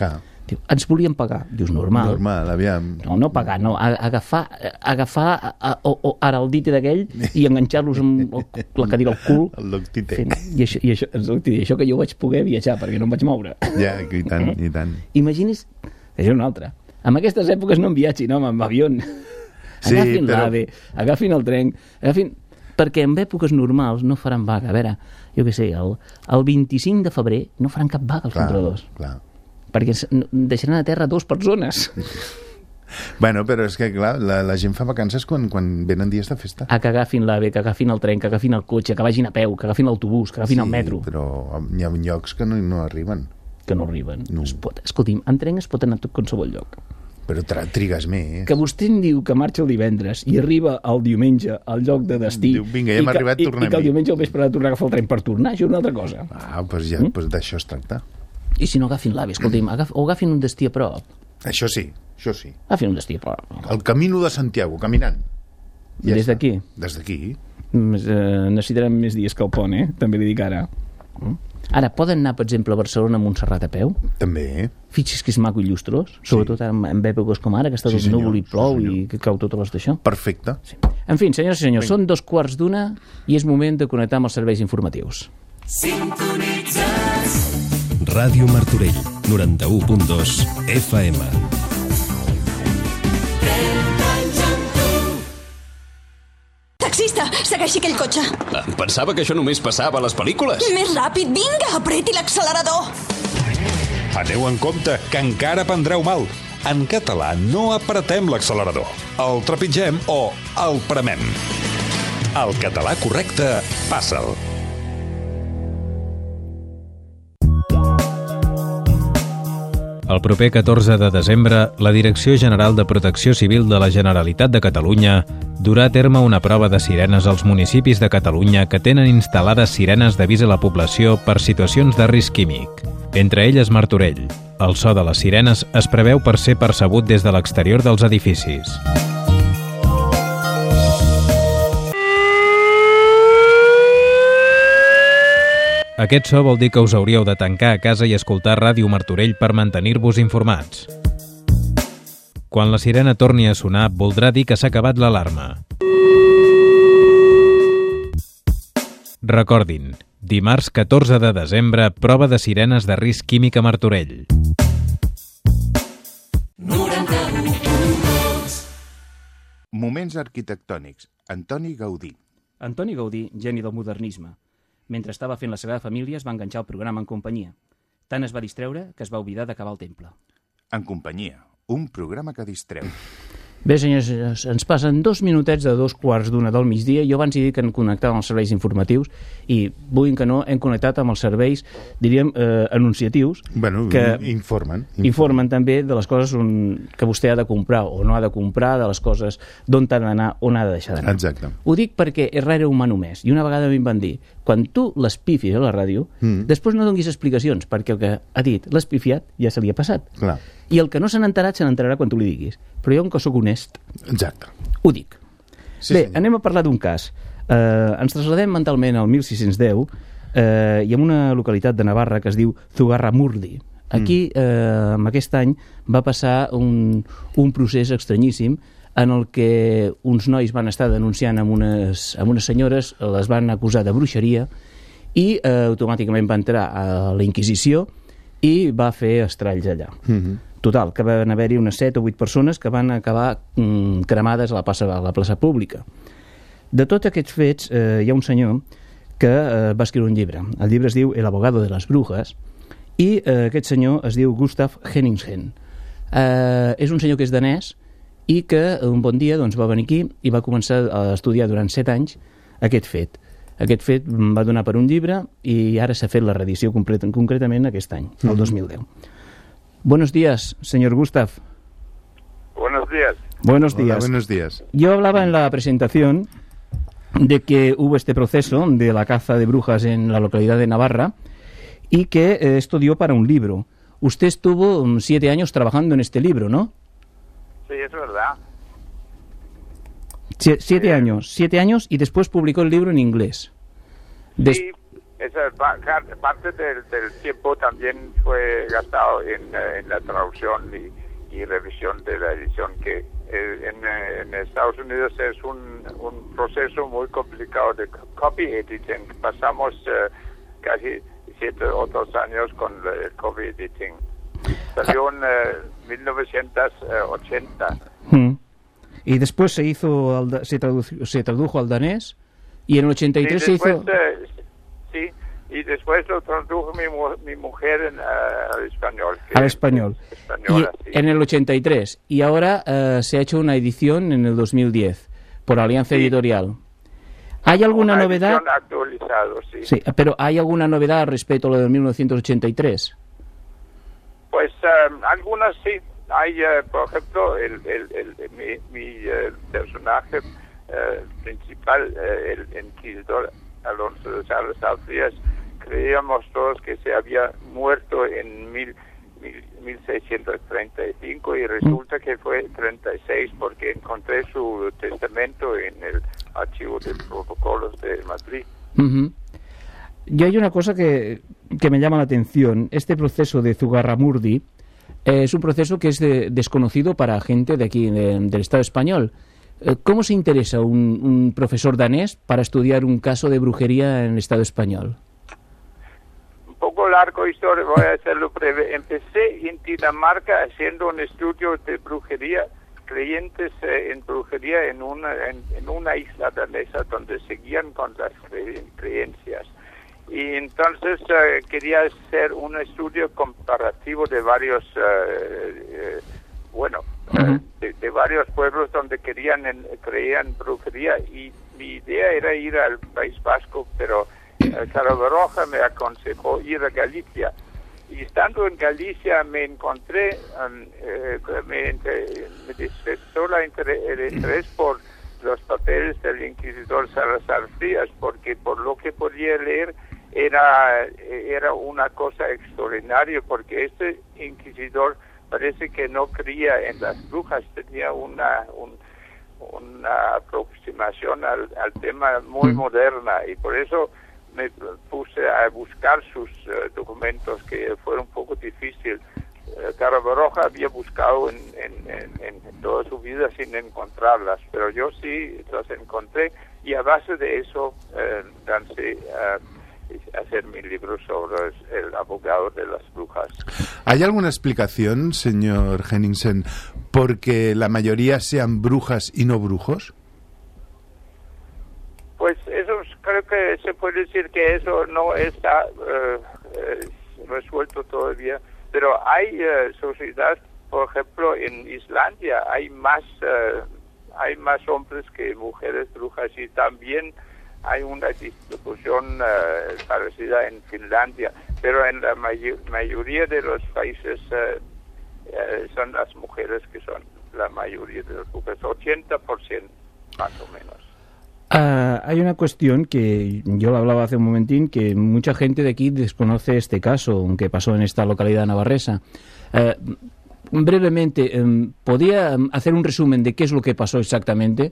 Diu, ens volien pagar. Dius, normal. Normal, aviam. No pagar, no. Agafar ara el dite d'aquell i enganxar-los amb la cadira al cul. El doctite. I això que jo vaig poder viatjar, perquè no em vaig moure. Ja, i tant, i tant. Imagini's, és una altra. En aquestes èpoques no en viatgin, home, amb avió. Sí, Agafin però... l'AVE, agafin el tren, perquè en èpoques normals no faran vaga. A veure, jo què sé, el 25 de febrer no faran cap vaga els controladors. Clar. Perquè deixaran a terra 2 persones. Bueno, però és que, clar, la gent fa vacances quan venen dies de festa. Que agafin l'AVE, que agafin el tren, que agafin el cotxe, que vagin a peu, que agafin l'autobús, que agafin el metro. Però hi ha llocs que no arriben. Que no arriben. No. Escolti'm, en tren es pot anar a tot qualsevol lloc. Però trigues més. Que vostè em diu que marxa el divendres i arriba el diumenge al lloc de destí. Diu, vinga, ja hem arribat, tornem-hi. I que el diumenge al vespre ha de tornar a agafar el tren per tornar, això és una altra cosa. Doncs ja, d'això es tracta. I si no agafin l'AVE, escolti'm, o agafin un destí a prop. Això sí, això sí. Agafin un destí a prop. El Camino de Santiago, caminant. Ja Des d'aquí? Des d'aquí. Necessitarem més dies que el pont, També li dic ara. Ara, poden anar, per exemple, a Barcelona a Montserrat a peu? També. Fixi's que és maco i llustrós, sobretot ara en èpoques com ara, que està tot núvol i plou i que cau totes les d'això. Perfecte. Sí. En fi, senyors i senyors, són 2:15 i és moment de connectar amb els serveis informatius. Sintonitzes Ràdio Martorell, 91.2 FM. Taxista, segueixi aquell cotxe. Em pensava que això només passava a les pel·lícules. Més ràpid, vinga, apreti l'accelerador. Aneu en compte, que encara prendreu mal. En català no apretem l'accelerador. El trepitgem o el premem. El català correcte, passa'l. El proper 14 de desembre, la Direcció General de Protecció Civil de la Generalitat de Catalunya durà a terme una prova de sirenes als municipis de Catalunya que tenen instal·lades sirenes d'avís a la població per situacions de risc químic. Entre elles Martorell. El so de les sirenes es preveu per ser percebut des de l'exterior dels edificis. Aquest so vol dir que us hauríeu de tancar a casa i escoltar Ràdio Martorell per mantenir-vos informats. Quan la sirena torni a sonar, voldrà dir que s'ha acabat l'alarma. Recordin, dimarts 14 de desembre, prova de sirenes de risc químic a Martorell. 91.2 Moments arquitectònics. Antoni Gaudí. Antoni Gaudí, geni del modernisme. Mentre estava fent la Sagrada Família es va enganxar el programa En companyia. Tant es va distreure que es va oblidar d'acabar el temple. En companyia, un programa que distreu. Bé, senyors, ens passen 2 minutets de 2:15 del migdia. Jo abans he dit que hem connectat amb els serveis informatius i, vulguin que no, hem connectat amb els serveis, diríem, anunciatius. Bueno, que informen també de les coses que vostè ha de comprar o no ha de comprar, de les coses d'on ha d'anar, on ha de deixar d'anar. Exacte. Ho dic perquè errare humano més. I una vegada em van dir, quan tu l'espifis a la ràdio, després no donguis explicacions, perquè el que ha dit l'espifiat ja se li ha passat. Clar. I el que no se n'enterat, se n'enterarà quan tu li diguis. Però jo, que sóc honest, exacte, ho dic. Sí, bé, senyor. anem a parlar d'un cas. Ens trasladem mentalment al 1610 i en una localitat de Navarra que es diu Zugarramurdi. Aquí, en aquest any, va passar un procés estranyíssim en el que uns nois van estar denunciant amb unes senyores, les van acusar de bruixeria i automàticament va entrar a la Inquisició i va fer estralls allà. Total, que van haver-hi unes 7 o 8 persones que van acabar cremades a la plaça pública. De tots aquests fets, hi ha un senyor que va escriure un llibre. El llibre es diu El abogado de las brujas i aquest senyor es diu Gustav Henningsen. És un senyor que és danès i que un bon dia doncs, va venir aquí i va començar a estudiar durant 7 anys aquest fet. Aquest fet va donar per un llibre i ara s'ha fet la reedició concretament aquest any, el 2010. Buenos días, señor Gustav. Buenos días. Buenos días. Hola, buenos días. Yo hablaba en la presentación de que hubo este proceso de la caza de brujas en la localidad de Navarra y que esto dio para un libro. Usted estuvo 7 años trabajando en este libro, ¿no? Sí, es verdad. 7 años y después publicó el libro en inglés. Sí, es parte del tiempo también fue gastado en la traducción y revisión de la edición, que en Estados Unidos es un proceso muy complicado de copy editing. Pasamos casi 7 o 2 años con el copy editing. Salió en 1980. Y después se tradujo al danés, y en el 83 se hizo... sí, y después lo tradujo mi mujer al español. Al español. Española, y en el 83. Y ahora se ha hecho una edición en el 2010, por Alianza Editorial. ¿Hay alguna novedad? Actualizado, sí. Sí, pero ¿hay alguna novedad respecto a lo de 1983? Pues algunas sí. Hay, por ejemplo, mi personaje principal, el inquisidor Alonso de Salazar Frías, creíamos todos que se había muerto en 1635 y resulta que fue 36 porque encontré su testamento en el archivo de protocolos de Madrid. Y hay una cosa que me llama la atención. Este proceso de Zugarramurdi es un proceso que es desconocido para gente de aquí, del Estado español. ¿Cómo se interesa un profesor danés para estudiar un caso de brujería en el Estado español? Un poco largo historia, voy a hacerlo breve. Empecé en Dinamarca haciendo un estudio de brujería, creyentes en brujería en una isla danesa donde seguían con las creencias. Y entonces quería hacer un estudio comparativo de varios, de varios pueblos donde creían brujería, y mi idea era ir al País Vasco, pero Caro Baroja me aconsejó ir a Galicia. Y estando en Galicia me encontré, me despertó el interés por los papeles del inquisidor Salazar Frías, porque por lo que podía leer era una cosa extraordinaria, porque este inquisidor parece que no creía en las brujas, tenía una aproximación al tema muy moderna, y por eso me puse a buscar sus documentos, que fue un poco difícil. Caro Baroja había buscado en toda su vida sin encontrarlas, pero yo sí las encontré, y a base de eso lancé hacer mi libro sobre el abogado de las brujas. ¿Hay alguna explicación, señor Henningsen, por qué la mayoría sean brujas y no brujos? Pues eso creo que se puede decir que eso no está resuelto todavía, pero hay sociedades, por ejemplo en Islandia hay más hombres que mujeres brujas, y también hay una distribución parecida en Finlandia, pero en la mayoría de los países son las mujeres que son la mayoría de los brujas, 80% más o menos. Hay una cuestión que yo lo hablaba hace un momentín, que mucha gente de aquí desconoce este caso que pasó en esta localidad navarresa. Brevemente, ¿podría hacer un resumen de qué es lo que pasó exactamente?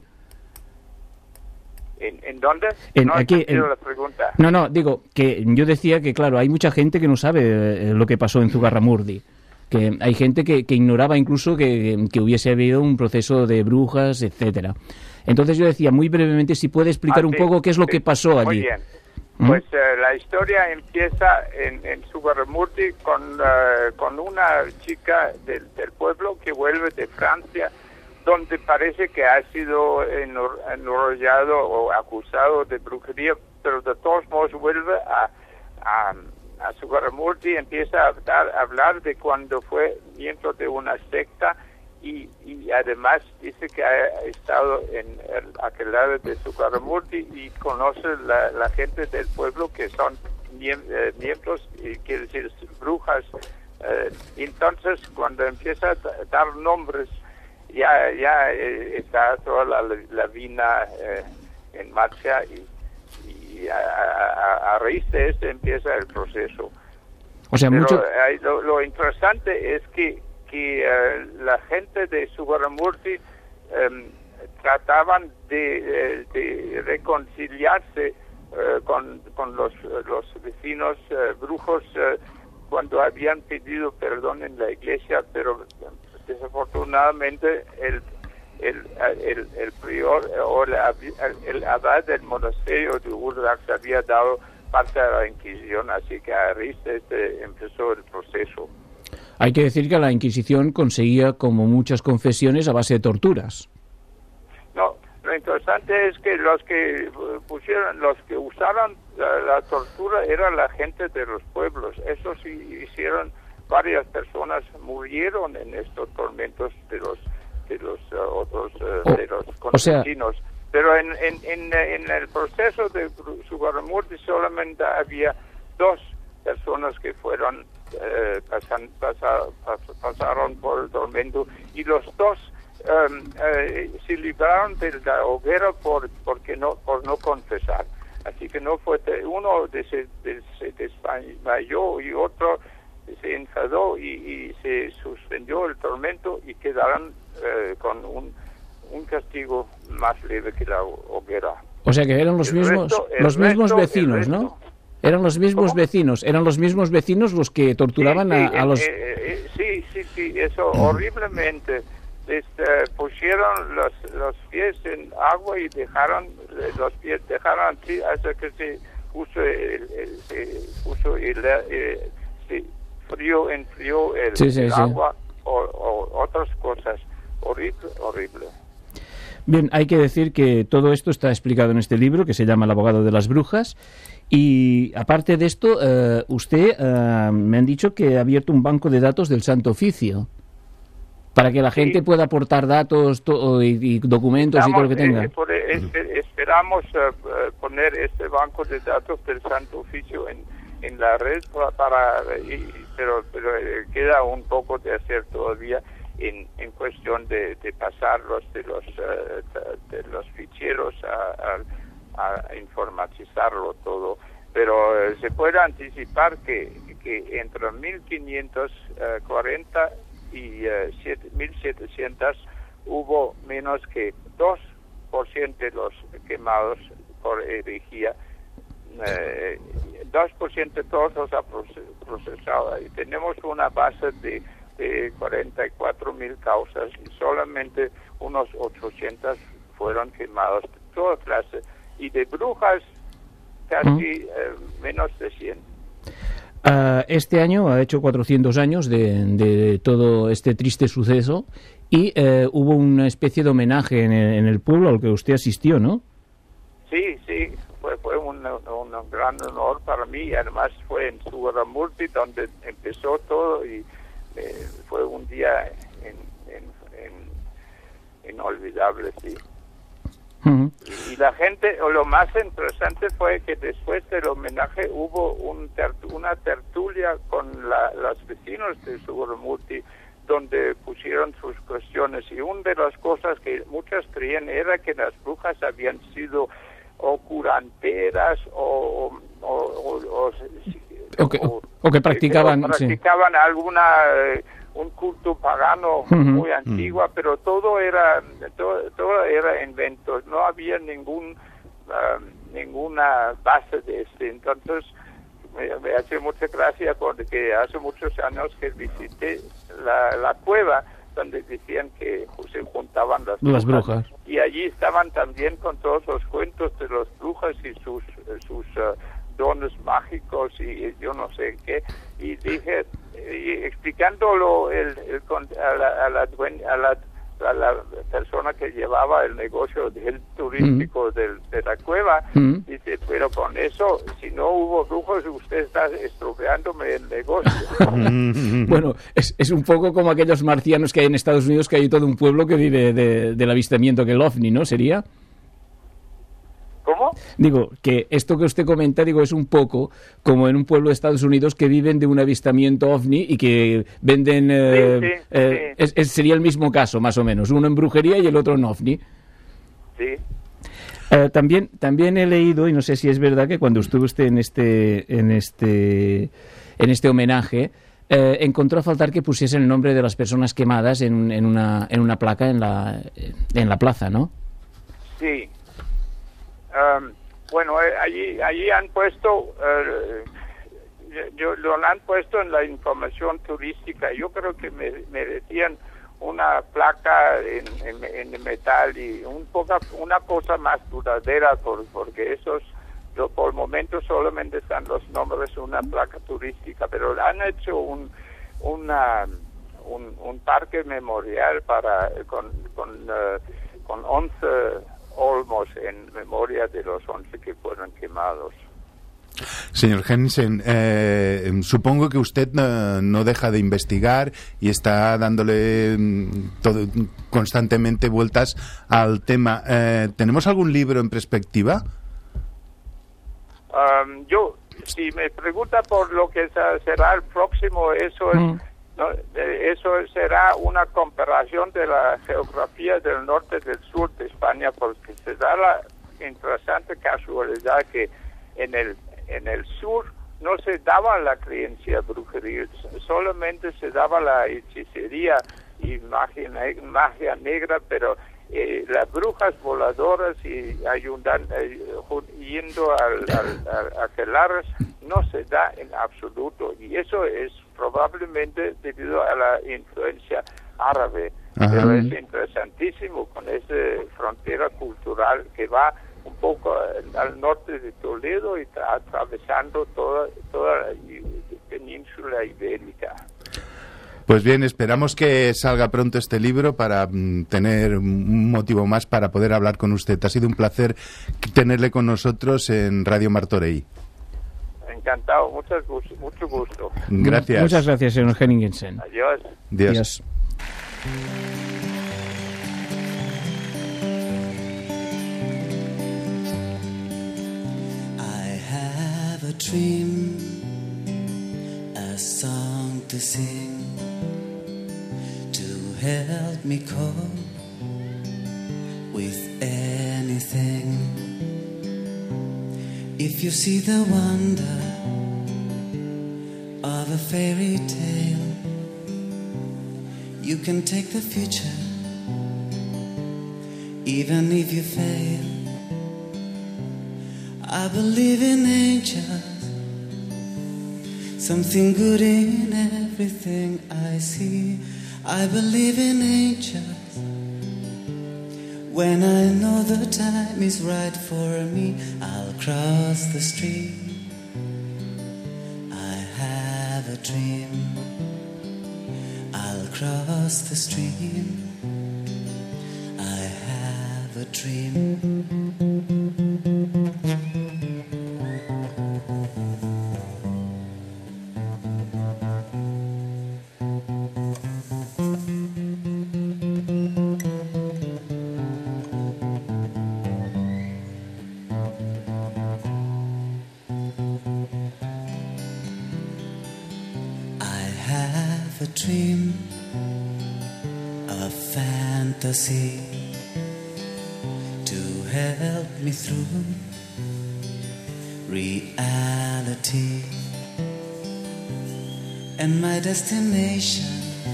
¿En dónde? Aquí, la pregunta. No, digo que yo decía que, claro, hay mucha gente que no sabe lo que pasó en Zugarramurdi, que hay gente que ignoraba incluso que hubiese habido un proceso de brujas, etcétera. Entonces yo decía, muy brevemente, si puede explicar un poco qué es lo que pasó allí. Muy bien. Pues la historia empieza en Zugarramurdi con una chica del pueblo que vuelve de Francia, donde parece que ha sido enrollado o acusado de brujería, pero de todos modos vuelve a Zugarramurdi y empieza a hablar de cuando fue miembro de una secta, y además dice que ha estado en aquel lado de Zugarramurdi y conoce la gente del pueblo que son miembros, y quiere decir brujas. Entonces cuando empieza a dar nombres, ya está toda la vina en marcha, y a raíz de esto empieza el proceso. O sea, pero lo interesante es que la gente de Zugarramurdi trataban de reconciliarse con los vecinos brujos cuando habían pedido perdón en la iglesia, pero desafortunadamente el prior o el abad del monasterio de Urdax había dado parte a la Inquisición, así que a raíz de empezó el proceso. Hay que decir que la Inquisición conseguía, como muchas confesiones, a base de torturas. No, lo interesante es que los que usaron la tortura eran la gente de los pueblos. Eso sí hicieron, varias personas murieron en estos tormentos de los constantininos. Pero en el proceso de Zugarramurdi solamente había 2 personas que fueron pasaron por el tormento, y los 2 se libraron de la hoguera por no confesar. Así que no fue uno se desmayó y otro se enfadó y se suspendió el tormento y quedaron con un castigo más leve que la hoguera. O sea que eran los mismos vecinos, ¿no? Eran los mismos vecinos los que torturaban a los... Sí, eso horriblemente. Pusieron los pies en agua y dejaron así hasta que se enfrió el agua o otras cosas. Horrible. Bien, hay que decir que todo esto está explicado en este libro que se llama El abogado de las brujas. Y aparte de esto, usted me han dicho que ha abierto un banco de datos del Santo Oficio para que la gente pueda aportar datos y documentos y todo lo que tenga. Esperamos poner este banco de datos del Santo Oficio en la red, pero queda un poco de hacer todavía en cuestión de pasarlos de los ficheros a informatizarlo todo, pero se puede anticipar que entre 1540 y 1700 hubo menos que 2% de los quemados por herejía, 2% de todos los ha procesado, y tenemos una base de 44,000 causas y solamente unos 800 fueron quemados de toda clase, y de brujas casi menos de 100. Este año ha hecho 400 años de todo este triste suceso y hubo una especie de homenaje en el pueblo al que usted asistió, ¿no? Sí, fue un gran honor para mí, y además fue en Zugarramurdi donde empezó todo, y fue un día inolvidable, sí. Y la gente, o lo más interesante fue que después del homenaje hubo una tertulia con los vecinos de Zugarramurdi, donde pusieron sus cuestiones, y una de las cosas que muchas creían era que las brujas habían sido o curanteras o que practicaban un culto pagano muy antiguo, pero todo era inventos, no había ninguna base de este. Entonces me hace mucha gracia porque hace muchos años que visité la cueva donde decían que se juntaban las brujas, y allí estaban también con todos los cuentos de las brujas y sus dones mágicos y yo no sé qué, y dije, explicándolo a la persona que llevaba el negocio turístico de la cueva, dice, pero con eso, si no hubo brujos, usted está estropeándome el negocio. Bueno, es un poco como aquellos marcianos que hay en Estados Unidos, que hay todo un pueblo que vive del avistamiento que el OVNI, ¿no? ¿Sería? ¿Cómo? Digo, que esto que usted comenta, es un poco como en un pueblo de Estados Unidos que viven de un avistamiento OVNI y que venden... sería el mismo caso, más o menos. Uno en brujería y el otro en OVNI. Sí. También he leído, y no sé si es verdad, que cuando estuvo usted en este homenaje, encontró a faltar que pusiese el nombre de las personas quemadas en una placa en la plaza, ¿no? Sí. Bueno, allí han puesto, lo han puesto en la información turística. Yo creo que merecían una placa en metal y una cosa más duradera, porque esos, por el momento solamente están los nombres, una placa turística, pero han hecho un parque memorial con 11 olmos en memoria de los 11 que fueron quemados. Señor Henningsen, supongo que usted no deja de investigar y está dándole constantemente vueltas al tema. ¿Tenemos algún libro en perspectiva? Si me pregunta por lo que será el próximo, eso será una comparación de la geografía del norte y del sur de España, porque se da la interesante casualidad que en el sur no se daba la creencia brujería, solamente se daba la hechicería y magia negra, pero las brujas voladoras y yendo a aquelarres no se da en absoluto, y eso es probablemente debido a la influencia árabe. Ajá. Pero es interesantísimo con esa frontera cultural que va un poco al norte de Toledo y atravesando toda la península ibérica. Pues bien, esperamos que salga pronto este libro para tener un motivo más para poder hablar con usted. Ha sido un placer tenerle con nosotros en Radio Martorell. Encantado, mucho gusto. Gracias. Muchas gracias, señor Henningsen. Adiós. Adiós. I have a dream, a song to sing, to help me cope with anything. If you see the wonder of a fairy tale, you can take the future, even if you fail. I believe in angels, something good in everything I see. I believe in angels, when I know the time is right for me, I'll cross the street. I have a dream, I'll cross the stream. I have a dream. Dream, a fantasy to help me through reality, and my destination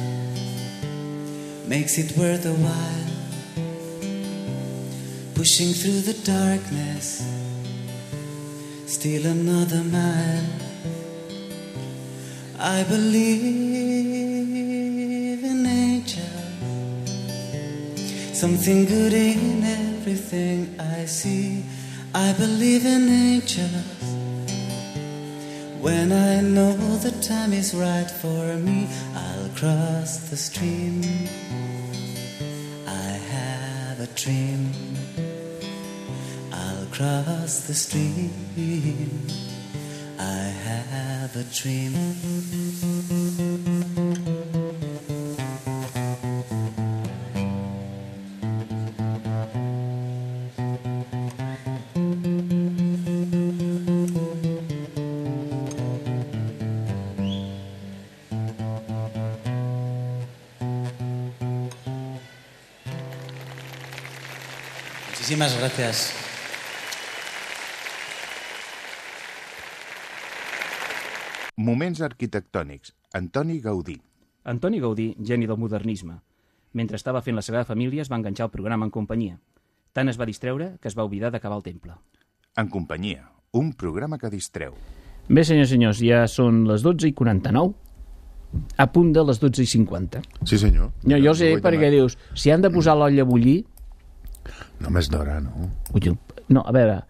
makes it worth a while, pushing through the darkness, still another mile. I believe in angels, something good in everything I see. I believe in angels, when I know the time is right for me, I'll cross the stream. I have a dream, I'll cross the stream. I have a dream. Muchísimas gracias. Moments arquitectònics. Antoni Gaudí. Antoni Gaudí, geni del modernisme. Mentre estava fent la Sagrada Família es va enganxar el programa en companyia. Tant es va distreure que es va oblidar d'acabar el temple. En companyia, un programa que distreu. Bé, senyors i senyors, ja són les 12:49, a punt de les 12:50. Sí, senyor. Jo sé perquè dius, si han de posar l'olla a bullir... Només d'hora, no? No, a veure,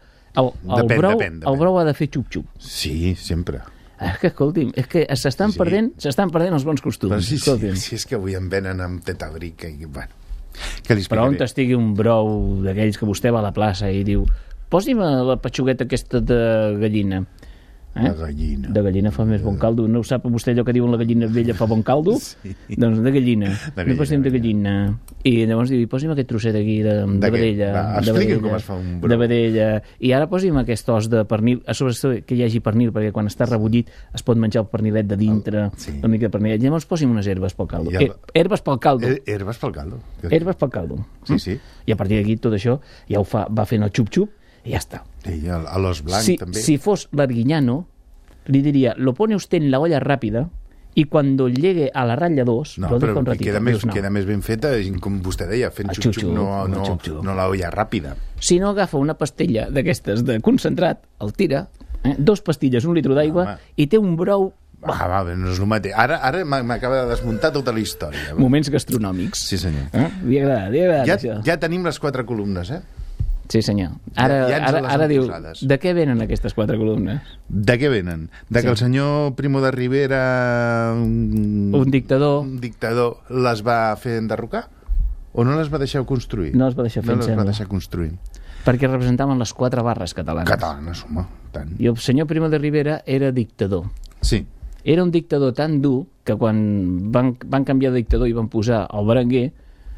Depèn. El brou ha de fer xup-xup. Sí, sempre. És que, escolti'm, és que s'estan perdent els bons costums. Sí, és que avui em venen amb tetabric i, bueno, què li explicaré? Però on estigui un brou d'aquells que vostè va a la plaça i diu, posi'm la petxugueta aquesta de gallina. De gallina. De gallina fa més bon caldo. No ho sap vostè allò que diuen la gallina vella fa bon caldo? Sí. Doncs de gallina. No posem de gallina. I llavors diu, posi'm aquest trosset aquí de vedella. Expliqui'm com es fa un brou. De vedella. I ara posi'm aquest os de pernil, a sobre que hi hagi pernil, perquè quan està rebullit es pot menjar el pernilet de dintre, una mica de pernilet. Llavors posi'm unes herbes pel caldo. Herbes pel caldo. Herbes pel caldo. Herbes pel caldo. Sí. I a partir d'aquí tot això ja va fent el xup-xup y ya está. Sí, a l'os blanc també. Si fos l'Arguiñano, li diria, lo pone usted en la olla rápida y cuando llegue a la ratlla 2 lo deja un ratito. Queda més ben feta, com vostè deia, fent xup-xup, no la olla ràpida. Si no, agafa una pastilla d'aquestes de concentrat, el tira, 2 pastilles, 1 litre d'aigua, i té un brou... Va, no és el mateix. Ara m'acaba de desmuntar tota la història. Moments gastronòmics. Sí, senyor. Li agrada això. Ja tenim les 4 columnes, Sí, senyor. Ara diu, de què venen aquestes 4 columnes? De què venen? Que el senyor Primo de Rivera... Un dictador, les va fer enderrocar? O no les va deixar construir? No les va deixar fer, No les va deixar construir. Perquè representaven les 4 barres catalanes. Catalanes, home, tant. I el senyor Primo de Rivera era dictador. Sí. Era un dictador tan dur que quan van canviar de dictador i van posar el Berenguer,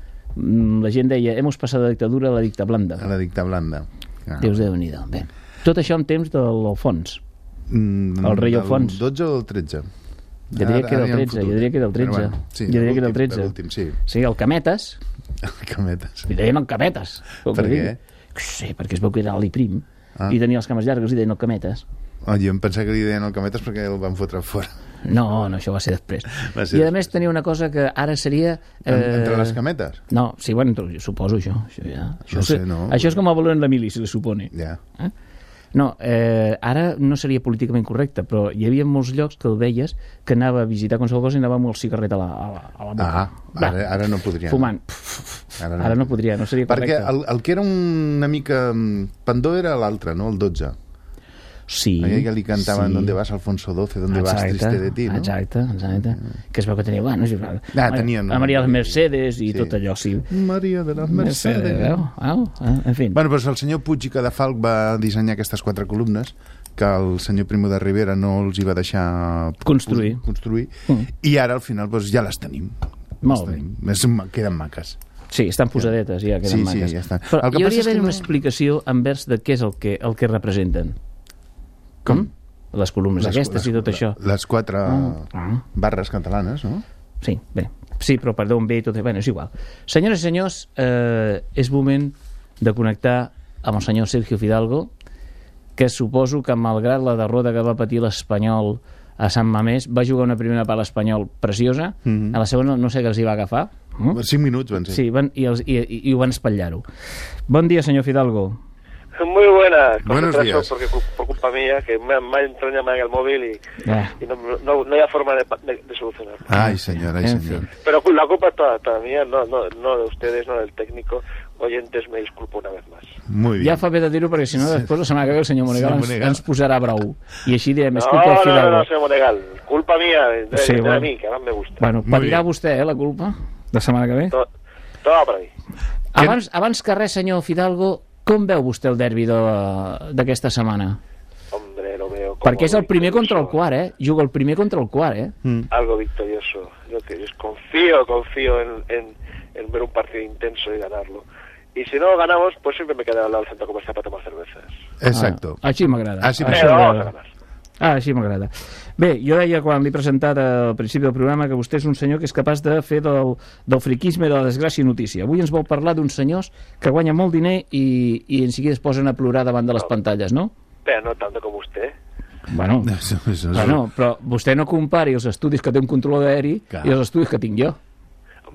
la gent deia, hemos passat de dictadura a la dicta blanda. A la dicta blanda. Déu Déu-n'hi-do. Bé. Tot això en temps de l'Alfons. El rei Alfons. Del 12 o del 13? Jo diria que era el 13. Jo diria que era el 13. Sí, el Cametes. El Cametes. Li deien el Cametes. Per què? Sí, perquè es veu que era Ali Prim i tenia les cames llargues i deien el Cametes. Jo em pensava que li deien el Cametes perquè el van fotre fora. No, això va ser després. I a més tenia una cosa que ara seria... Entre les cametes? No, sí, bueno, suposo això. Això és com a valor en l'Emili, se li supone. Ja. No, ara no seria políticament correcte, però hi havia molts llocs que el veies que anava a visitar qualsevol cosa i anava amb el cigarret a la boca. Ara no podria. Fumant. Ara no podria, no seria correcte. Perquè el que era una mica pendó era l'altre, no? El 12. Sí. Ahí que li cantaven ¿Dónde vas, Alfonso XII? ¿Dónde vas, triste de ti? ¿no? Exacte. Que es veu que tenia... Bueno, tenien... La Maria de les Mercedes i tot allò, sí. Maria de les Mercedes. En fi. Bueno, doncs el senyor Puig i Cadafalch va dissenyar aquestes 4 columnes que el senyor Primo de Rivera no els hi va deixar construir. I ara, al final, doncs, ja les tenim. Molt bé. Queden maques. Sí, estan posadetes, ja queden maques. Sí, ja estan. Però hi hauria d'haver una explicació envers de què és el que representen. Com? Les columnes aquestes i tot això. Les 4 barres catalanes, no? Sí, bé. Sí, però per d'on ve i tot... Bé, és igual. Senyores i senyors, és moment de connectar amb el senyor Sergio Fidalgo, que suposo que malgrat la derrota que va patir l'Espanyol a Sant Mamés, va jugar una primera part a l'Espanyol preciosa, a la segona no sé què els hi va agafar. 5 minuts van ser. Sí, i ho van espatllar-ho. Bon dia, senyor Fidalgo. Muy buena. Buenos días. Porque por culpa mía, que me ha entrado llamada en el móvil y no hay forma de solucionarlo. Ay, señor, ay, señor. Pero la culpa es toda mía, no de ustedes, no del técnico. Oyentes, me disculpo una vez más. Muy bien. Ja fa bé de dir-ho, perquè si no, després la setmana que ve el senyor Monegal ens posarà brou. I així direm, és culpa del Fidalgo. No, senyor Monegal, culpa mía, de mí, que más me gusta. Bueno, patirà vostè, la culpa, la setmana que ve? Todo per ahí. Abans que res, senyor Fidalgo, com veu vostè el derbi d'aquesta setmana? Hombre, lo veo como... Perquè és el primer contra el quart, Juga el primer contra el quart, Algo victorioso. Yo confío en ver un partido intenso y ganarlo. Y si no ganamos, pues siempre me quedaré al lado del centro comercial para tomar cervezas. Exacto. Així m'agrada. Pero vamos a ganar. Així m'agrada. Bé, jo deia quan l'he presentat al principi del programa que vostè és un senyor que és capaç de fer del friquisme de la desgràcia notícia. Avui ens vol parlar d'uns senyors que guanyen molt diner i en seguida es posen a plorar davant de les pantalles, no? Pero no tanto como usted. Bueno, però vostè no compari els estudis que té un controlador aeri i els estudis que tinc jo.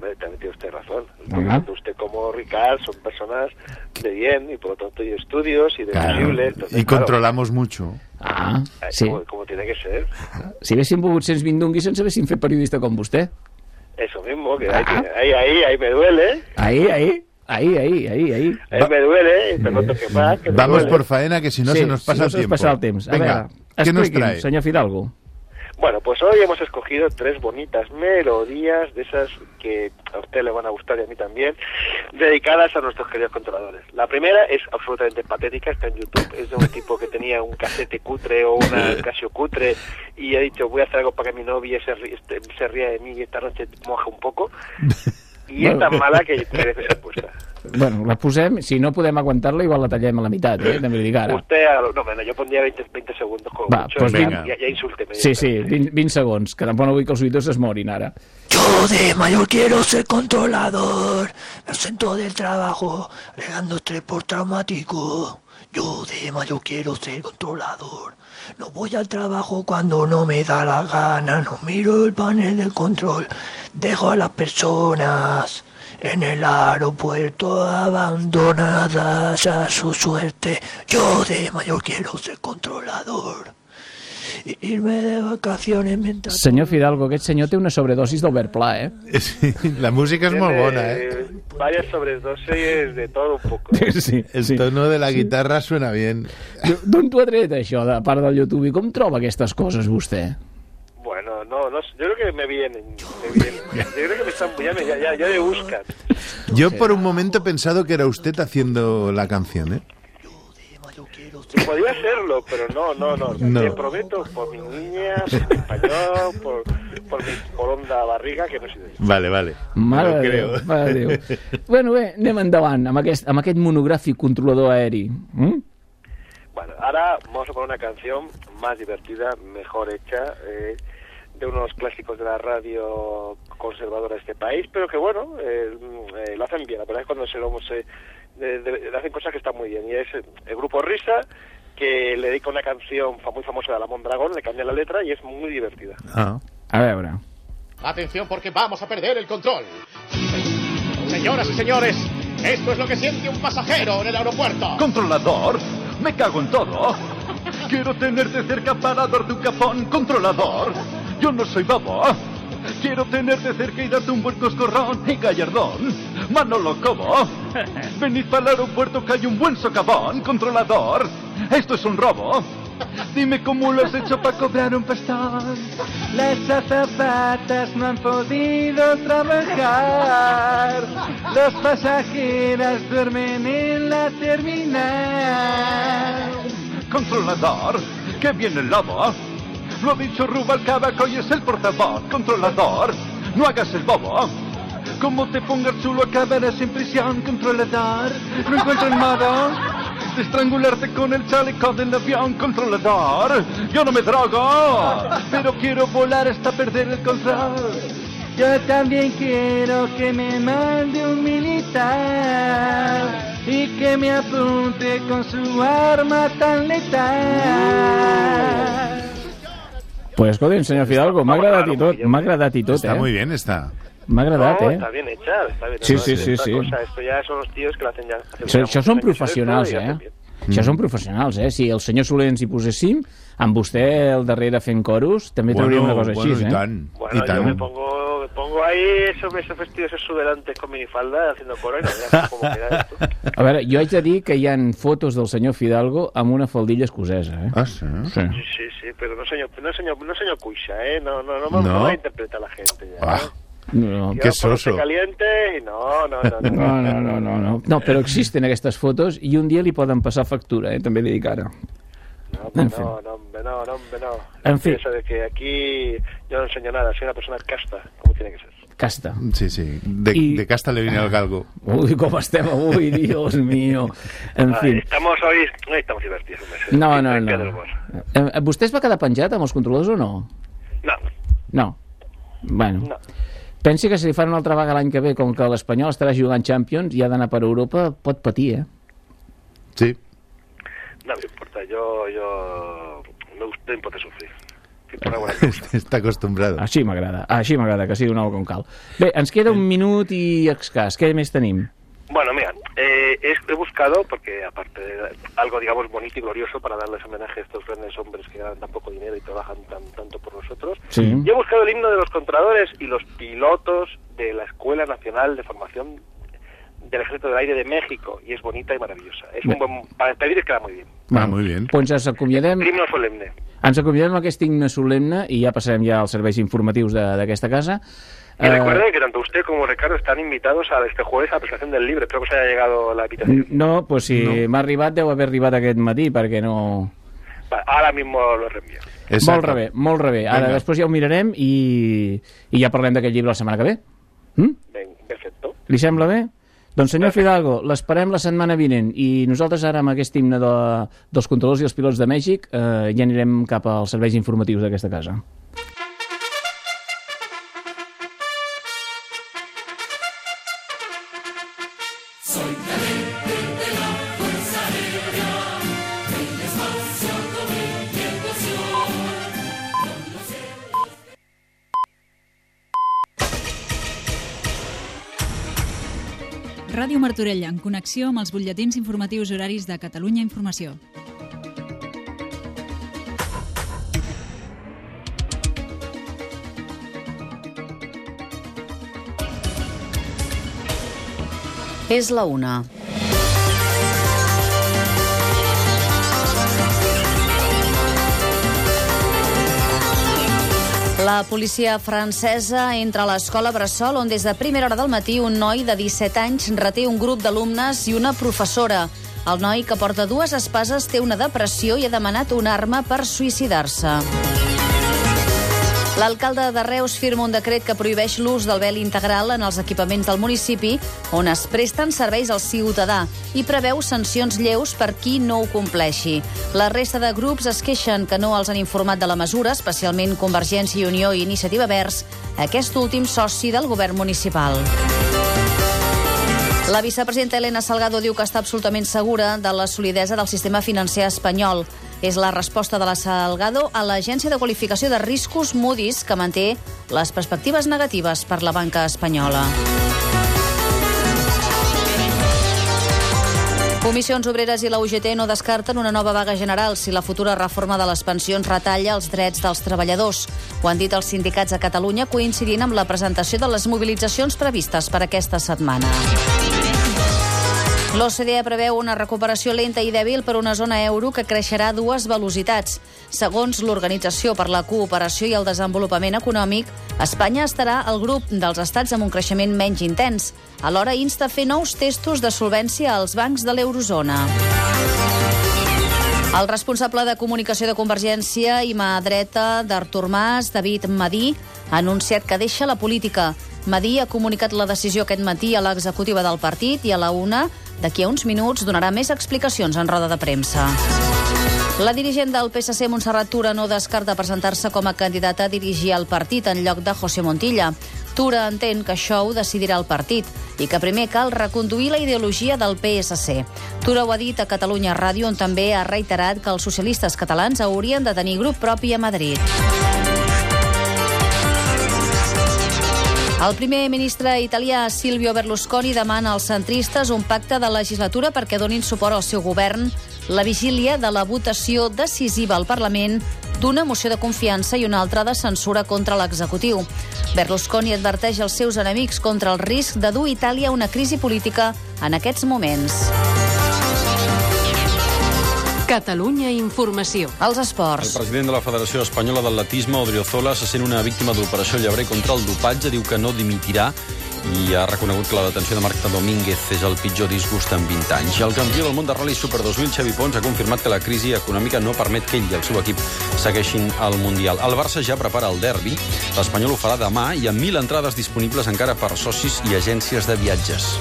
hombre, también tiene usted razón. Tanto usted como Ricard son personas de bien y por lo tanto hay estudios y deducibles. Y controlamos mucho. Sí. Como tiene que ser. Si haguéssim pogut ser Mindungui, ens haguéssim fet periodista com vostè. Eso mismo, que ahí me duele. Ahí. Ahí me duele, pero no toque más. Vamos por faena, que si no se nos pasa el tiempo. Pasa el temps. Venga, ¿qué nos trae? Señor Fidalgo. Bueno, pues hoy hemos escogido 3 bonitas melodías, de esas que a usted le van a gustar y a mí también, dedicadas a nuestros queridos controladores. La primera es absolutamente patética, está en YouTube, es de un tipo que tenía un casete cutre o una Casio cutre y ha dicho, voy a hacer algo para que mi novia se ría de mí y esta noche moja un poco. I és tan mala que merece ser puesta. Bueno, la posem, si no podem aguantar-la, igual la tallem a la meitat, també li dic ara. Jo pondria 20 segundos com va, mucho, pues ja insulteme. Sí, 20 segons, que tampoc no vull que els oïdors es morin ara. Yo de mayor quiero ser controlador, me ausento del trabajo, alegando estrés por traumático. Yo de mayor quiero ser controlador. No voy al trabajo cuando no me da la gana, no miro el panel del control, dejo a las personas en el aeropuerto abandonadas a su suerte. Yo de mayor quiero ser controlador. Irme de vacaciones mientras... Senyor Fidalgo, aquest senyor té una sobredosis d'Albert Pla, Sí, la música és molt bona, Varias sobredosis de todo un poco. Sí. El tono de la guitarra suena bien. D'on t'ho ha tret, això, de part del YouTube? I com troba aquestes coses, vostè? Bueno, no, yo creo que me vienen. Yo creo que me están, ya me buscan. Yo por un momento he pensado que era usted haciendo la canción, Podría serlo, pero no. Te prometo, por mi niña, por mi español, por mi poronda barriga, que no soy de això. Vale. Mare de Déu. Bueno, bé, anem endavant amb aquest monogràfic controlador aeri. Bueno, ahora vamos a poner una canción más divertida, mejor hecha, de unos clásicos de la radio conservadora de este país, pero que bueno, lo hacen bien. La verdad es que cuando hacen cosas que están muy bien, y es el grupo Risa, que le dedica una canción muy famosa de la Mondragón, le cambia la letra y es muy divertida. A veure. Atención, porque vamos a perder el control. Señoras y señores, esto es lo que siente un pasajero en el aeropuerto. Controlador, me cago en todo. Quiero tenerte cerca para darte un capón. Controlador, yo no soy babo. Quiero tenerte cerca y darte un buen coscorrón y gallardón. Manolo Cobo, venid para el aeropuerto que hay un buen socavón. Controlador, esto es un robo. Dime cómo lo has hecho para cobrar un pastón. Las azafatas no han podido trabajar. Las pasajeras duermen en la terminal. Controlador, que viene el lobo. Lo ha dicho Rubalcaba, y es el portavoz. Controlador, no hagas el bobo. Como te pongas chulo acabarás en prisión. Controlador, no encuentro el modo de estrangularte con el chaleco del avión. Controlador, yo no me drogo, pero quiero volar hasta perder el control. Yo también quiero que me mande un militar y que me apunte con su arma tan letal. Pues escolti'm, senyor Fidalgo, m'ha agradat i tot, Está muy bien, está. M'ha agradat, Está bien hecha, está bien hecha. Sí. Esto ya son los tíos que lo hacen ya. Això són professionals, Això són professionals, Si el senyor Soler ens hi poséssim, amb vostè al darrere fent coros, també trauríem una cosa així, i tant. Yo me pongo ahí esos vestidos exuberantes con minifalda haciendo coro y no veas cómo queda esto. A veure, jo haig de dir que hi ha fotos del senyor Fidalgo amb una faldilla escocesa, Sí, pero no señor Cuixa, no me interpreta la gente ya. No, qué soso. Caliente y no. No, però existen aquestes fotos i un dia li poden passar factura, també li dic ara. No. En fin. Pienso de que aquí yo no enseño nada, soy una persona casta, como tiene que ser. Casta. Sí. De casta le viene al galgo. Uy, com estem avui, Dios mío. En fi. Estamos divertidos. No. Vostè es va quedar penjat amb els controladors o no? No. Bueno. No. Pensi que si li fan una altra vaga l'any que ve, com que l'Espanyol estarà jugant Champions i ha d'anar per Europa, pot patir, Sí. No me importa, yo no importa sufrir. Està acostumbrada. Així m'agrada, que sigui un home com cal. Bé, ens queda un minut i escàs. Què més tenim? Bueno, mira, he buscado, porque aparte de algo, digamos, bonito y glorioso para darles homenaje a estos grandes hombres que ganan tan poco dinero y trabajan tanto por nosotros, sí. Yo he buscado el himno de los contradores y los pilotos de la Escuela Nacional de Formación del Ejército del Aire de México, y es bonita y maravillosa. Es un buen, para despedir queda muy bien. Muy bien. Doncs ens acomiadem... Himno solemne. Ens acomiadem amb aquest himne solemne i ja passarem ja als serveis informatius d'aquesta casa. Y recuerden que tanto usted como Ricardo están invitados este jueves a la presentación del libro. Espero que os haya llegado la invitación. No, pues si m'ha arribat, deu haver arribat aquest matí, perquè no... Ahora mismo lo reenvío. Molt rebé. Ara, després ja ho mirarem i ja parlem d'aquest llibre la setmana que ve. Perfecto. Li sembla bé? Doncs senyor Fidalgo, l'esperem la setmana vinent i nosaltres ara amb aquest himne dels controladors i els pilots de Mèxic ja anirem cap als serveis informatius d'aquesta casa. Ràdio Martorell, en connexió amb els butlletins informatius horaris de Catalunya Informació. És la 1. La policia francesa entra a l'escola Bressol, on des de primera hora del matí un noi de 17 anys reté un grup d'alumnes i una professora. El noi, que porta 2 espases, té una depressió i ha demanat una arma per suïcidar-se. L'alcalde de Reus firma un decret que prohibeix l'ús del vel integral en els equipaments del municipi on es presten serveis al ciutadà i preveu sancions lleus per qui no ho compleixi. La resta de grups es queixen que no els han informat de la mesura, especialment Convergència i Unió i Iniciativa Verds, aquest últim soci del govern municipal. La vicepresidenta Elena Salgado diu que està absolutament segura de la solidesa del sistema financer espanyol. És la resposta de la Salgado a l'agència de qualificació de riscos Moody's, que manté les perspectives negatives per la banca espanyola. Comissions Obreres i la UGT no descarten una nova vaga general si la futura reforma de les pensions retalla els drets dels treballadors. Ho han dit els sindicats a Catalunya, coincidint amb la presentació de les mobilitzacions previstes per aquesta setmana. L'OCDE preveu una recuperació lenta i dèbil per una zona euro que creixerà a 2 velocitats. Segons l'Organització per la Cooperació i el Desenvolupament Econòmic, Espanya estarà al grup dels estats amb un creixement menys intens. Alhora insta a fer nous testos de solvència als bancs de l'eurozona. El responsable de comunicació de Convergència i mà dreta d'Artur Mas, David Madí, ha anunciat que deixa la política. Madí ha comunicat la decisió aquest matí a l'executiva del partit i a la 1, d'aquí a uns minuts, donarà més explicacions en roda de premsa. La dirigent del PSC, Montserrat Tura, no descarta presentar-se com a candidata a dirigir el partit en lloc de José Montilla. Tura entén que això ho decidirà el partit i que primer cal reconduir la ideologia del PSC. Tura ho ha dit a Catalunya Ràdio, on també ha reiterat que els socialistes catalans haurien de tenir grup propi a Madrid. El primer ministre italià Silvio Berlusconi demana als centristes un pacte de legislatura perquè donin suport al seu govern la vigília de la votació decisiva al Parlament d'una moció de confiança i una altra de censura contra l'executiu. Berlusconi adverteix als seus enemics contra el risc de dur Itàlia a una crisi política en aquests moments. Catalunya Informació. Els esports. El president de la Federació Espanyola d'Atletisme, Odriozola, se sent una víctima de l'operació Llebrer contra el dopatge, diu que no dimitirà i ha reconegut que la detenció de Marta Domínguez és el pitjor disgust en 20 anys. El campió del món de Rally Super 2000, Xavi Pons, ha confirmat que la crisi econòmica no permet que ell i el seu equip segueixin al Mundial. El Barça ja prepara el derbi. L'Espanyol ho farà demà i amb 1.000 entrades disponibles encara per socis i agències de viatges.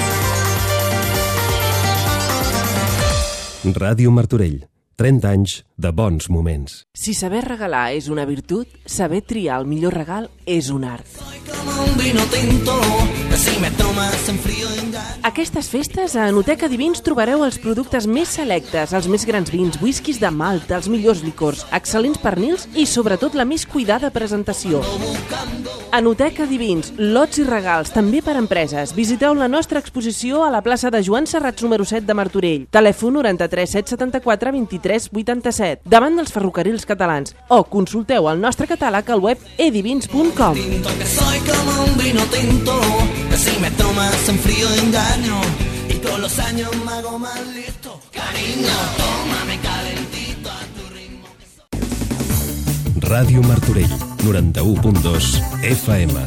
Ràdio Martorell. 30 anys de bons moments. Si saber regalar és una virtut, saber triar el millor regal és un art. Aquestes festes a Enoteca Divins trobareu els productes més selectes, els més grans vins, whiskies de Malta, els millors licors, excel·lents pernils i sobretot la més cuidada presentació. Enoteca Divins, lots i regals, també per empreses. Visiteu la nostra exposició a la plaça de Joan Serrats número 7 de Martorell. Telèfon 93 774 23 87, davant dels ferrocarrils catalans. O consulteu el nostre catàleg al web edivins.com. Que soy como un vino tinto, que si me tomas en frío engaño, y con los años me hago más listo. Cariño, tómame calentito a tu ritmo. Ràdio Martorell, 91.2 FM.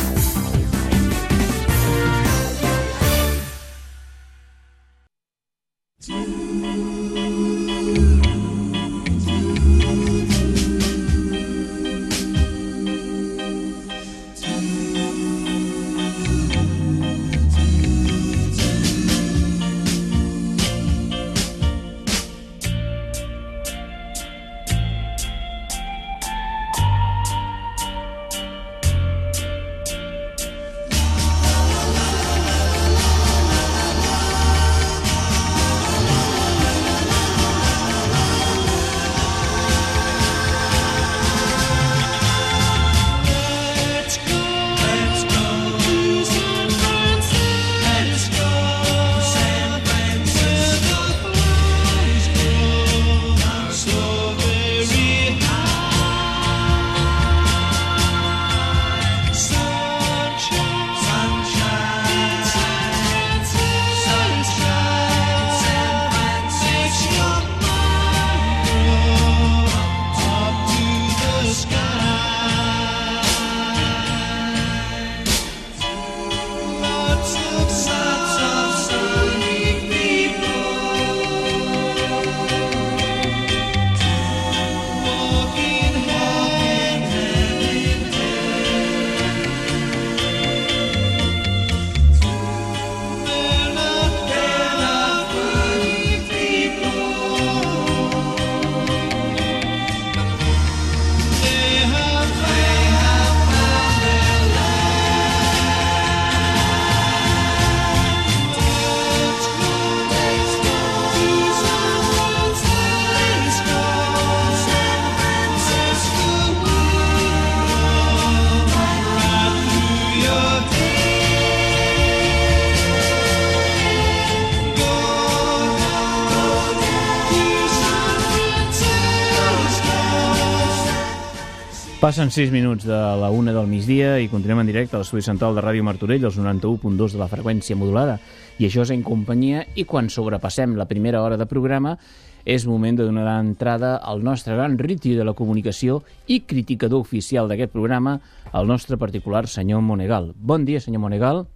Passen 6 minuts de la 1 del migdia i continuem en directe a l'estudi central de Ràdio Martorell, els 91.2 de la freqüència modulada. I això és En Companyia, i quan sobrepassem la primera hora de programa és moment de donar entrada al nostre gran riti de la comunicació i criticador oficial d'aquest programa, el nostre particular senyor Monegal. Bon dia, senyor Monegal.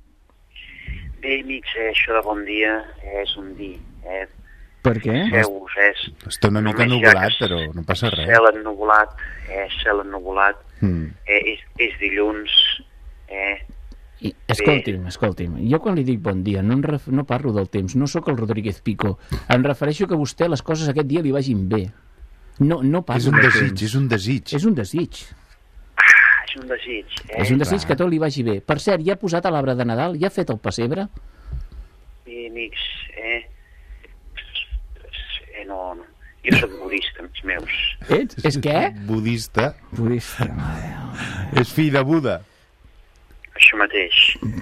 Bé, amics, això de bon dia és un dir, Per què? Està una mica ennuvolat, però no passa res. Cel ennuvolat, és dilluns. Escolti'm, jo quan li dic bon dia no parlo del temps, no sóc el Rodríguez Pico, em refereixo que a vostè les coses aquest dia li vagin bé. No parlo del temps. És un desig. És un desig, que tot li vagi bé. Per cert, ja ha posat a l'arbre de Nadal? Ja ha fet el pessebre? Bé, amics, no. Jo soc budista, amics meus. És què? Budista? Budista. És fill de Buda. Això mateix.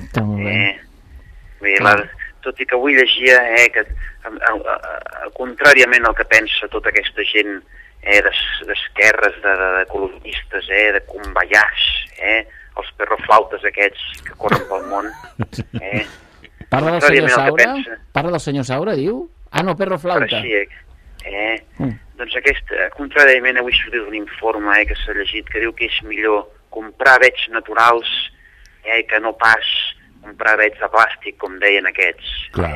Bé, tot i que avui llegia que contràriament al que pensa tota aquesta gent d'esquerres, d'ecologistes, de convallars, els perroflautes aquests que corren pel món. Parla del senyor Saura? Parla del senyor Saura, diu? Ah, no, perroflauta. Doncs contràriament avui sortit un informe que s'ha llegit que diu que és millor comprar avets naturals que no pas comprar avets de plàstic, com deien aquests.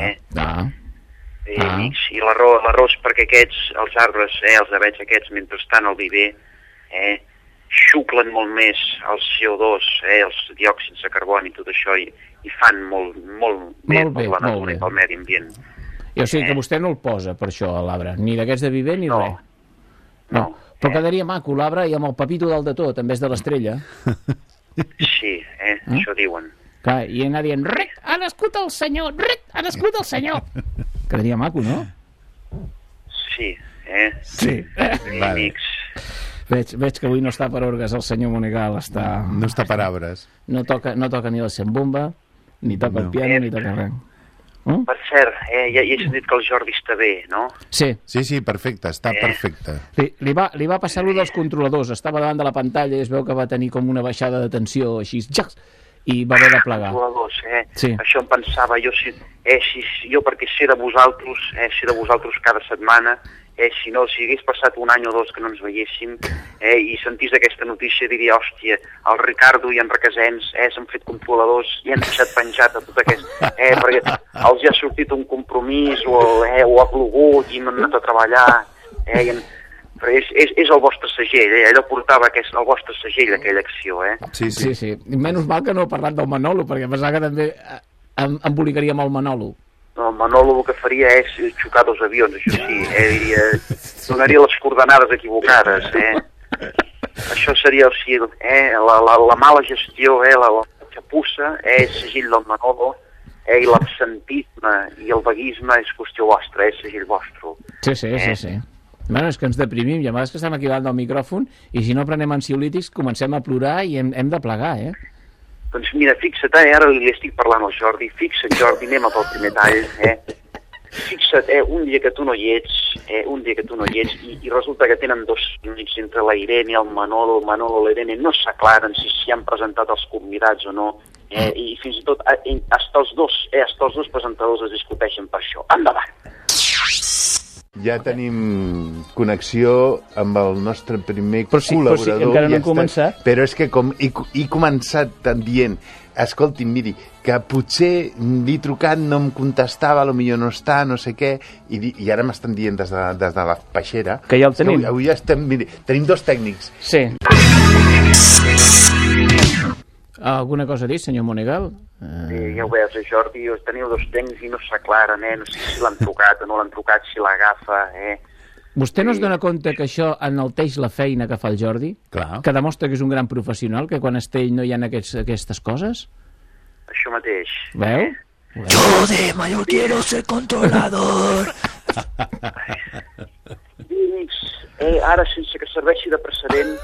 Amics, i la raó és perquè els arbres, els avets aquests, mentre estan al viver, xuclen molt més el CO2, els diòxids de carboni i tot això, i fan molt bé per la natura i pel medi ambient. O sigui que vostè no el posa per això a l'arbre, ni d'aquests de viver ni res. No. Però quedaria maco l'arbre i amb el Pepito dalt de tot, en vez de l'estrella. Sí, això diuen. Clar, i anar dient, rec, ha nascut el senyor, rec, ha nascut el senyor. Quedaria maco, no? Sí, Sí. Amics. Veig que avui no està per orgues el senyor Monegal, està... No està per arbres. No toca ni la sembomba, ni toca el piano, ni toca res. Per cert, ja he sentit que el Jordi està bé, no? Sí. Sí, perfecte, està perfecte. Li va passar allò dels controladors, estava davant de la pantalla i es veu que va tenir com una baixada de tensió, així, jacs, i va haver de plegar. Controladors, Sí. Això em pensava, jo perquè sé de vosaltres cada setmana, si hagués passat un any o dos que no ens veiéssim i sentís aquesta notícia diria, hòstia, el Ricardo i en Requesens s'han fet controladors i han deixat penjat a tot aquest perquè els ha sortit un compromís o ha plogut i no han anat a treballar però és el vostre segell, allò portava el vostre segell aquella acció. Sí. Menys mal que no he parlat del Manolo, perquè pensava que també embolicaríem el Manolo. No, el Manolo el que faria és xocar dos avions, això sí, donaria les coordenades equivocades, Això seria la mala gestió, la xapussa, és segell del Manolo, i l'absentisme i el vaguisme és qüestió vostra, és segell vostre. Sí. Bueno, és que ens deprimim, i a vegades que estem aquí davant del micròfon, i si no prenem ansiolítics comencem a plorar i hem de plegar, Doncs mira, fixa't, ara li estic parlant al Jordi, fixa't, Jordi, anem pel primer tall, Fixa't, un dia que tu no hi ets, i resulta que tenen 2 minuts entre la Irene i el Manolo i l'Irene no s'aclaren si han presentat els convidats o no, i fins i tot hasta els dos presentadors es discuteixen per això. Endavant! Ja tenim connexió amb el nostre primer col·laborador. Però sí, encara no hem començat. Però és que com he començat dient, escolti'm, miri, que potser li he trucat, no em contestava, potser no està, no sé què, i ara m'estan dient des de la peixera... Que ja el tenim. Avui ja estem, miri, tenim 2 tècnics. Sí. Alguna cosa a dir, senyor Monegal? Ja ho veus, Jordi, teniu 2 tècnics i no s'aclaren, no sé si l'han trucat o no l'han trucat, si l'agafa, Vostè no es dona compte que això enalteix la feina que fa el Jordi? Clar. Que demostra que és un gran professional, que quan està ell no hi ha aquestes coses? Això mateix. Veu? Yo de mayor quiero ser controlador. Amics, ara sense que serveixi de precedent,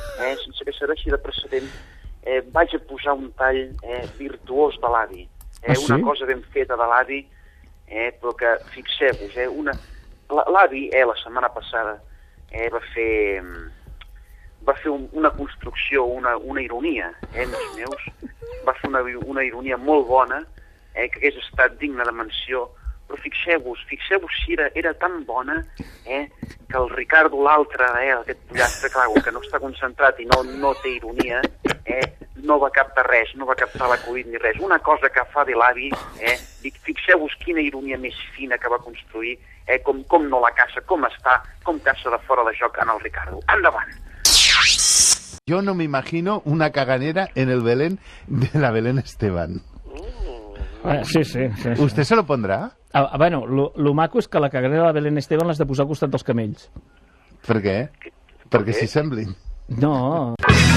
vaig a posar un tall virtuós de l'avi. Sí? Una cosa ben feta de l'avi, però que, fixeu-vos, l'avi, la setmana passada, va fer una construcció, una ironia, meus meus, va fer una ironia molt bona, que hagués estat digna de menció, però fixeu-vos si era tan bona que el Ricardo l'altre, aquest pollastre, clar, que no està concentrat i no té ironia, no va captar res, no va captar l'acudit ni res. Una cosa que fa de l'avi, fixeu-vos quina ironia més fina que va construir, com no la caça, com caça de fora de joc en el Ricardo. Endavant! Yo no me imagino una caganera en el Belén de la Belén Esteban. Sí. ¿Usted se lo pondrá? Bueno, lo maco és que la caganera de la Belén Esteban l'has de posar al costat dels camells. Per què? Perquè s'hi semblin. No.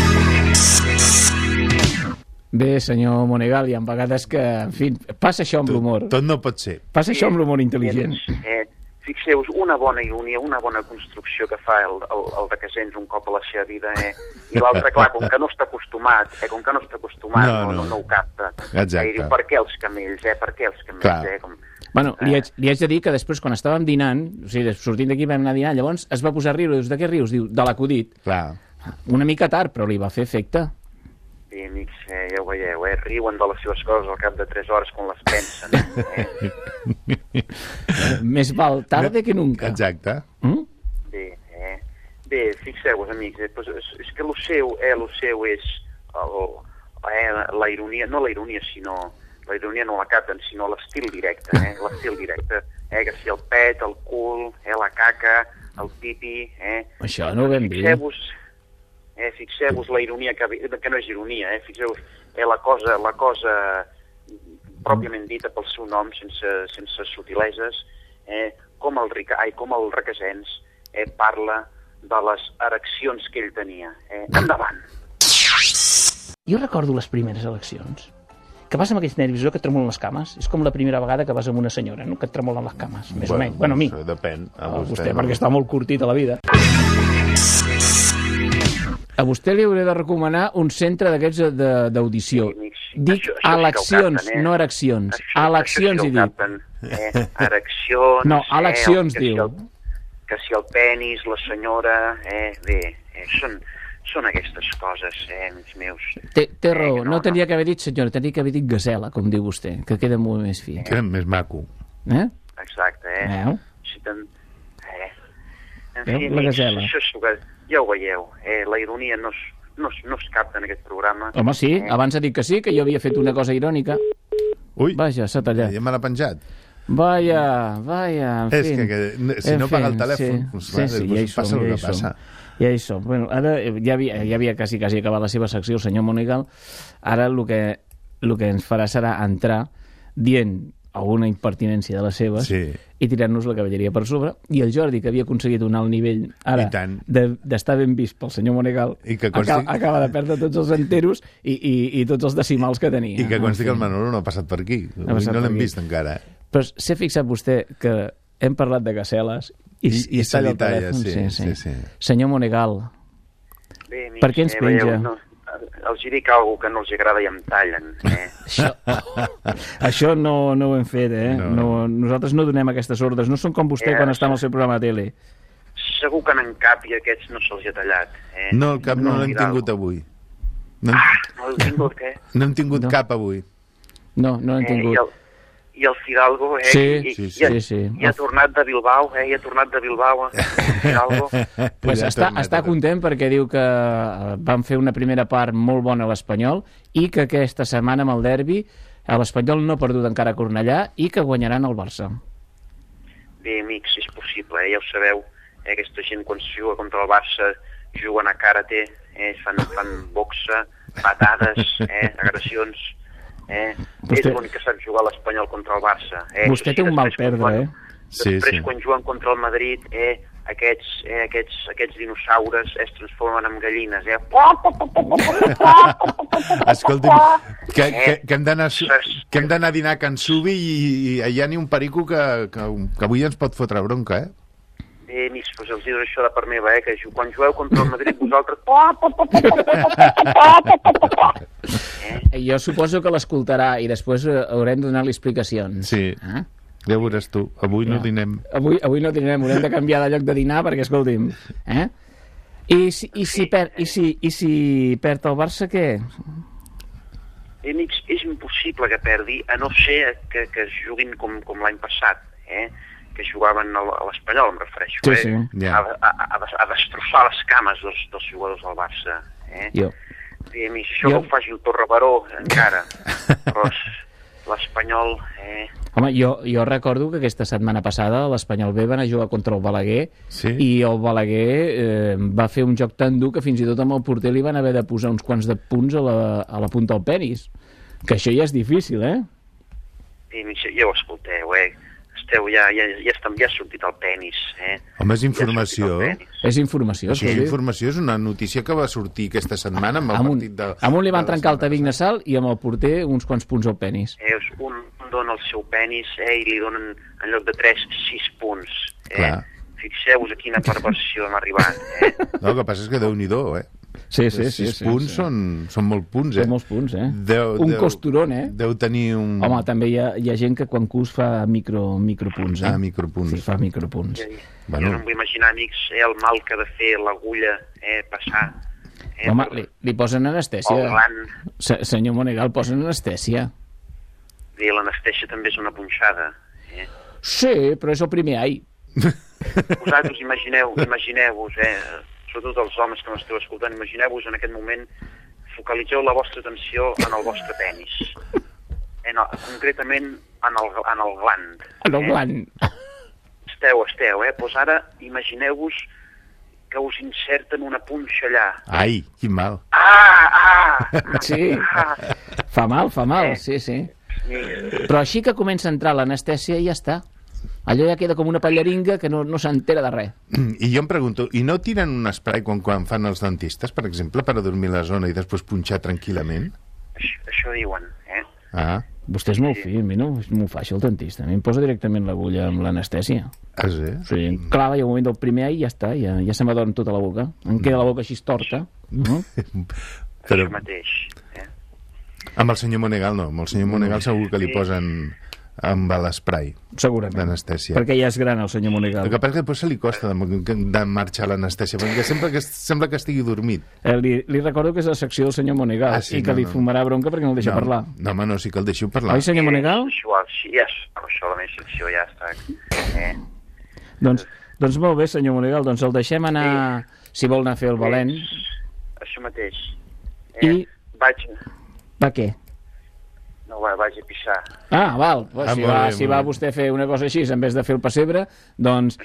Bé, senyor Monegal, hi ha vegades que, en fi, passa això amb l'humor. Tot no pot ser. Passa això amb l'humor intel·ligent. Fixeu-vos, una bona ironia, una bona construcció que fa el Requesens un cop a la seva vida, i l'altre, clar, com que no està acostumat, no ho capta. Exacte. I diu, per què els camells, per què els camells, Bueno, li haig de dir que després, quan estàvem dinant, o sigui, sortint d'aquí vam anar a dinar, llavors es va posar a riure, dius, de què rius? Diu, de l'acudit. Clar. Una mica tard, però li va fer efecte. Sí, amics, ja ho veieu, riuen de les seves coses al cap de 3 hores quan les pensen. Més val tarde que nunca. Exacte. Bé, fixeu-vos, amics, és que el seu és la ironia, no la ironia, sinó la ironia no la capten, sinó l'estil directe, l'estil directe, que si el pet, el cul, la caca, el pipi, Això no ho vam dir. Fixeu-vos la ironia, que no és ironia, fixeu-vos la cosa pròpiament dita pel seu nom, sense subtileses, com el Requesens parla de les ereccions que ell tenia. Endavant. Jo recordo les primeres eleccions, que vas amb aquells nervis que et tremolen les cames. És com la primera vegada que vas amb una senyora, no? Que et tremolen les cames, més o menys. Bueno, a mi. Depèn. A vostè, perquè està molt curtit a la vida. A vostè li hauré de recomanar un centre d'aquests d'audició. Dic eleccions, no ereccions. Eleccions, hi dic. Ereccions... No, eleccions, diu. Que si el penis, la senyora... Bé, són aquestes coses, amics meus. Té raó, no tenia que haver dit senyora, tenia que haver dit gasela, com diu vostè, que queda molt més fi. Queda més maco. Exacte, Veu? En fi, la gasela. Ja ho veieu, la ironia no es capta en aquest programa. Home, sí, abans ha dit que sí, que jo havia fet una cosa irònica. Ui, vaja, s'ha tallat. Ja me l'ha penjat. Vaja, en fi. És que si no paga el telèfon, passa el que passa. Ja hi som. Bueno, ara ja havia quasi acabat la seva secció, el senyor Monegal. Ara el que ens farà serà entrar dient alguna impertinència de les seves i tirant-nos la cavalleria per sobre. I el Jordi, que havia aconseguit un alt nivell ara d'estar ben vist pel senyor Monegal, acaba de perdre tots els enteros i tots els decimals que tenia. I que consti que el Manolo no ha passat per aquí. No l'hem vist encara. Però s'ha fixat vostè que hem parlat de gaseles i està allà al telèfon. Sí. Senyor Monegal, bé, amics, per què ens penja? Els dic alguna que no els agrada i em tallen. Això no ho hem fet, No, nosaltres no donem aquestes ordres. No són com vostè quan està en el seu programa de tele. Segur que en cap i aquests no se'ls ha tallat. No, el cap no l'hem tingut avui. No l'hem tingut, què? No hem tingut cap avui. No l'hem tingut. I el Fidalgo, i ha tornat de Bilbao, i ha tornat de Bilbao, Fidalgo. Pues està content perquè diu que van fer una primera part molt bona a l'Espanyol i que aquesta setmana amb el derbi l'Espanyol no ha perdut encara a Cornellà i que guanyaran el Barça. Bé, amics, és possible, ja ho sabeu. Aquesta gent quan es juga contra el Barça juguen a karate, fan boxa, patades, agressions... És l'únic que sap jugar l'Espanyol contra el Barça. Vostè té un mal perdre, Després, quan juguen contra el Madrid, aquests dinosaures es transformen en gallines, Escolti'm, que hem d'anar a dinar a Can Subi i allà n'hi ha un perico que avui ens pot fotre bronca, Amics, doncs els dius això de part meva, que quan jugueu contra el Madrid vosaltres... Jo suposo que l'escoltarà i després haurem de donar-li explicacions. Sí, ja veuràs tu. Avui no dinem. Avui no dinem, haurem de canviar de lloc de dinar perquè, escolti'm... I si perd el Barça, què? Amics, és impossible que perdi, a no ser que es juguin com l'any passat, que jugaven a l'Espanyol, em refereixo, a destrossar les cames dels jugadors del Barça. I això no ho faci el Torrebaró, encara, però l'Espanyol... Home, jo recordo que aquesta setmana passada l'Espanyol B va anar a jugar contra el Balaguer i el Balaguer va fer un joc tan dur que fins i tot amb el porter li van haver de posar uns quants de punts a la punta del penis, que això ja és difícil, Ja ho escolteu, ja ha sortit el penis, Home, és informació. És informació. Això és informació, és una notícia que va sortir aquesta setmana amb el partit de... A un li van trencar el tabic nasal i amb el porter uns quants punts al penis. Un dona el seu penis i li donen en lloc de 3, 6 punts. Fixeu-vos a quina perversió hem arribat. No, el que passa és que Déu-n'hi-do, Sí. 6 punts són molts punts, Són molts punts, Un costurón, Deu tenir un... Home, també hi ha gent que quan cus fa micropunts, micropunts. Sí, fa micropunts. Jo no em vull imaginar, amics, el mal que ha de fer l'agulla, passar. Home, li posen anestèsia. Senyor Monegal, posen anestèsia. Bé, l'anestèsia també és una punxada. Sí, però és el primer ai. Vosaltres imagineu-vos, sobretot els homes que m'esteu escoltant, imagineu-vos en aquest moment, focalitzeu la vostra atenció en el vostre penis. Concretament en el gland. En el gland. Esteu, doncs ara imagineu-vos que us inserten una punxa allà. Ai, quin mal. Sí, fa mal, sí. Però així que comença a entrar l'anestèsia i ja està. Allò ja queda com una pallaringa que no s'entera de res. I jo em pregunto, i no tiren un spray quan fan els dentistes, per exemple, per adormir la zona i després punxar tranquil·lament? Això diuen, Vostè és molt fi, a mi no m'ho fa això el dentista. A mi em posa directament l'agulla amb l'anestèsia. Ah, sí? Sí, clava, i al moment del primer i ja està, ja se m'adorm tota la boca. Em queda la boca així torta. Però... Això mateix. Amb el senyor Monegal no, amb el senyor Monegal segur que li posen amb l'esprai. Segurament. D'anestèsia. Perquè ja és gran el senyor Monegal. El que passa és que després se li costa de marxar l'anestèsia, perquè sembla que estigui dormit. Li recordo que és la secció del senyor Monegal i que li fumarà bronca perquè no el deixa parlar. No, home, no, sí que el deixeu parlar. Oi, senyor Monegal? Això la meva secció ja està... Doncs molt bé, senyor Monegal, doncs el deixem anar, si vol anar a fer el valent. Això mateix. I... Va què? No, vaig a pixar. Ah, val. Si va vostè a fer una cosa així en vez de fer el pessebre, doncs...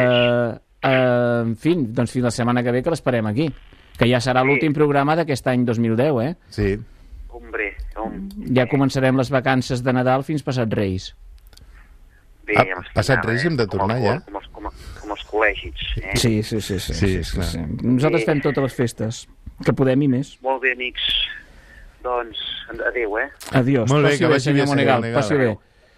en fi, doncs fins la setmana que ve que l'esperem aquí. Que ja serà l'últim programa d'aquest any 2010, eh? Sí. Ja començarem les vacances de Nadal fins passat Reis. Passat Reis hem de tornar ja? Com els col·legis, eh? Sí. Nosaltres fem totes les festes, que podem i més. Molt bé, amics. Doncs, adéu, eh? Adiós. Molt bé, passi bé, senyor Monegal. Passi bé.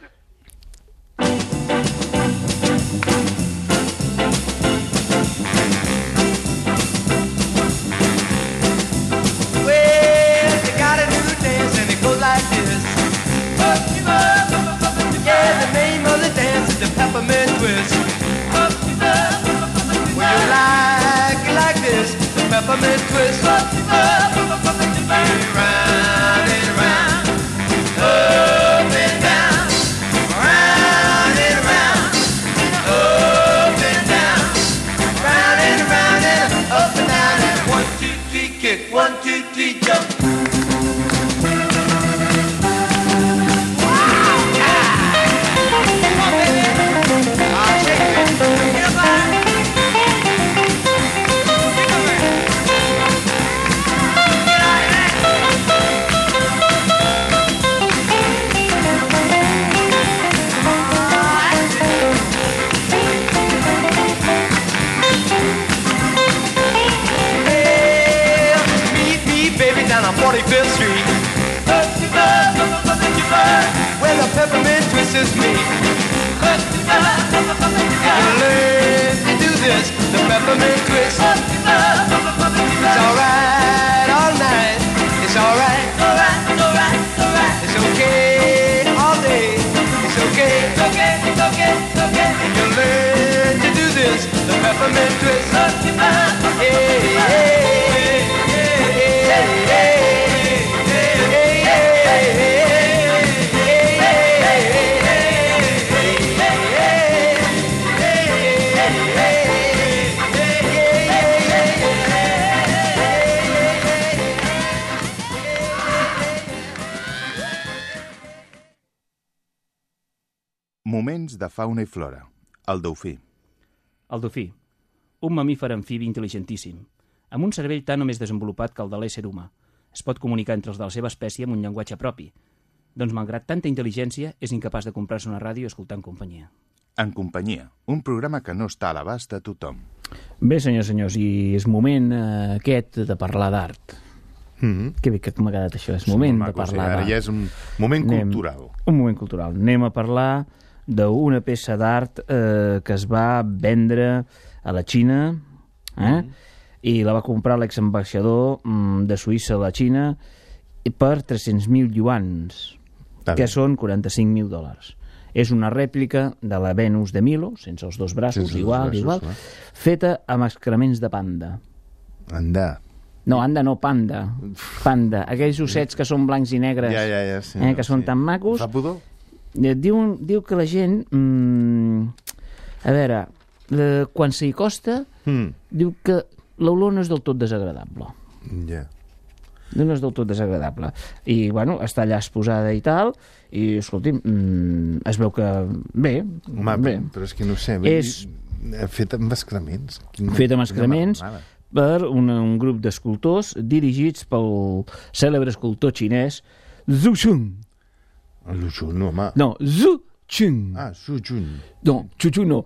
Well, they got a new dance and it goes like this. Yeah, the name of the dance is the peppermint twist. Well, you like this, the peppermint twist. Round and round, up and down, round and round, up and down, round and up and down, and 1, 2, 3, kick, 1, 2, 3, jump. On 45th Street, where the peppermint twist is me. You learn to do this, the peppermint twist. It's alright all night. It's alright. It's okay all day. It's okay. And you learn to do this, the peppermint twist. Yeah. Moments de fauna i flora. El dofí. El dofí, un mamífer amfibi intel·ligentíssim, amb un cervell tan o més desenvolupat que el de l'ésser humà. Es pot comunicar entre els de la seva espècie amb un llenguatge propi. Doncs, malgrat tanta intel·ligència, és incapaç de comprar-se una ràdio i escoltar en companyia. En companyia, un programa que no està a l'abast de tothom. Bé, senyors, i és moment aquest de parlar d'art. Que bé que m'ha quedat això, és moment de parlar d'art. Ara ja és un moment cultural. Un moment cultural. Anem a parlar d'una peça d'art que es va vendre a la Xina i la va comprar l'exambaixador de Suïssa a la Xina per 300.000 yuans, que són $45.000. És una rèplica de la Venus de Milo, sense els dos braços, igual, feta amb excrements de panda. Anda. No, panda. Panda. Aquells ossets que són blancs i negres, que són tan macos. Fa pudor? Diu que la gent... a veure, quan s'hi costa, diu que l'olor no és del tot desagradable. Ja. No és del tot desagradable. I, bueno, està allà exposada i tal, i, escolti'm, es veu que... Bé. Home, però és que no sé... És... Fet amb excrements. Fet amb excrements per un grup d'escultors dirigits pel cèlebre escultor xinès Zhu Xun. Zhu Xun, home. No, Zhu Chun. Ah, Su-chun. No, Chu-chun no.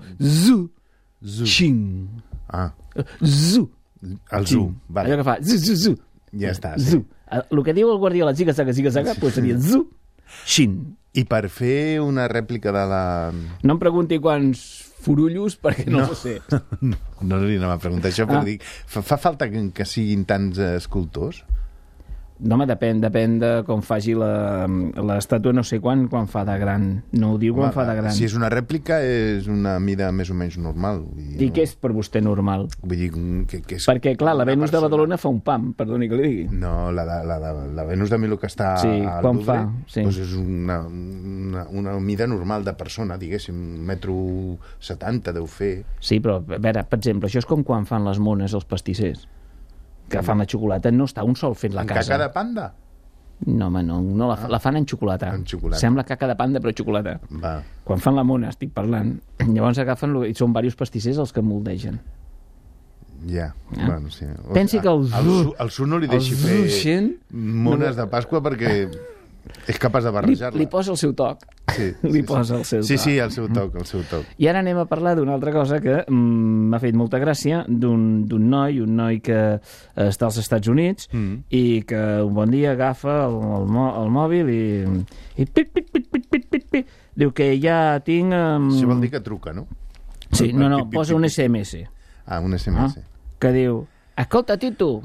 Zu-chin. Ah. Zu. El Zu, vale. Allò que fa zu. Ja està. Zu. El que diu el Guardiola, ziga-zaga, doncs seria zu-chin. I per fer una rèplica de la... No em pregunti quants furullos, perquè no ho sé. No li anava a preguntar això, però dic, fa falta que siguin tants escultors? No, home, depèn de com faci l'estàtua, no sé quan fa de gran. No ho diu quan fa de gran. Si és una rèplica, és una mida més o menys normal. I què és per vostè normal? Vull dir que és... Perquè, clar, la Venus de Badalona fa un pam, perdoni que li digui. No, la Venus de Milo que està al Louvre, doncs és una mida normal de persona, diguéssim, 1,70 m deu fer. Sí, però, a veure, per exemple, això és com quan fan les mones els pastissers, que fan la xocolata, no està un sol fent la casa. En caca de panda? No, home, no la fan en xocolata. Sembla caca de panda, però xocolata. Va. Quan fan la mona, estic parlant. Llavors agafen, i són diversos pastissers els que moldegen. Ja, bueno, sí. Pensi que el Su no li deixi fer mones de Pasqua perquè és capaç de barrejar-la. Li posa el seu toc. Li posa el seu toc. Sí, el seu toc. I ara anem a parlar d'una altra cosa que m'ha fet molta gràcia, d'un noi que està als Estats Units i que un bon dia agafa el mòbil i pip, diu que ja tinc... Això vol dir que truca, no? Sí, no, posa un SMS. Ah, un SMS. Que diu, escolta, Tito,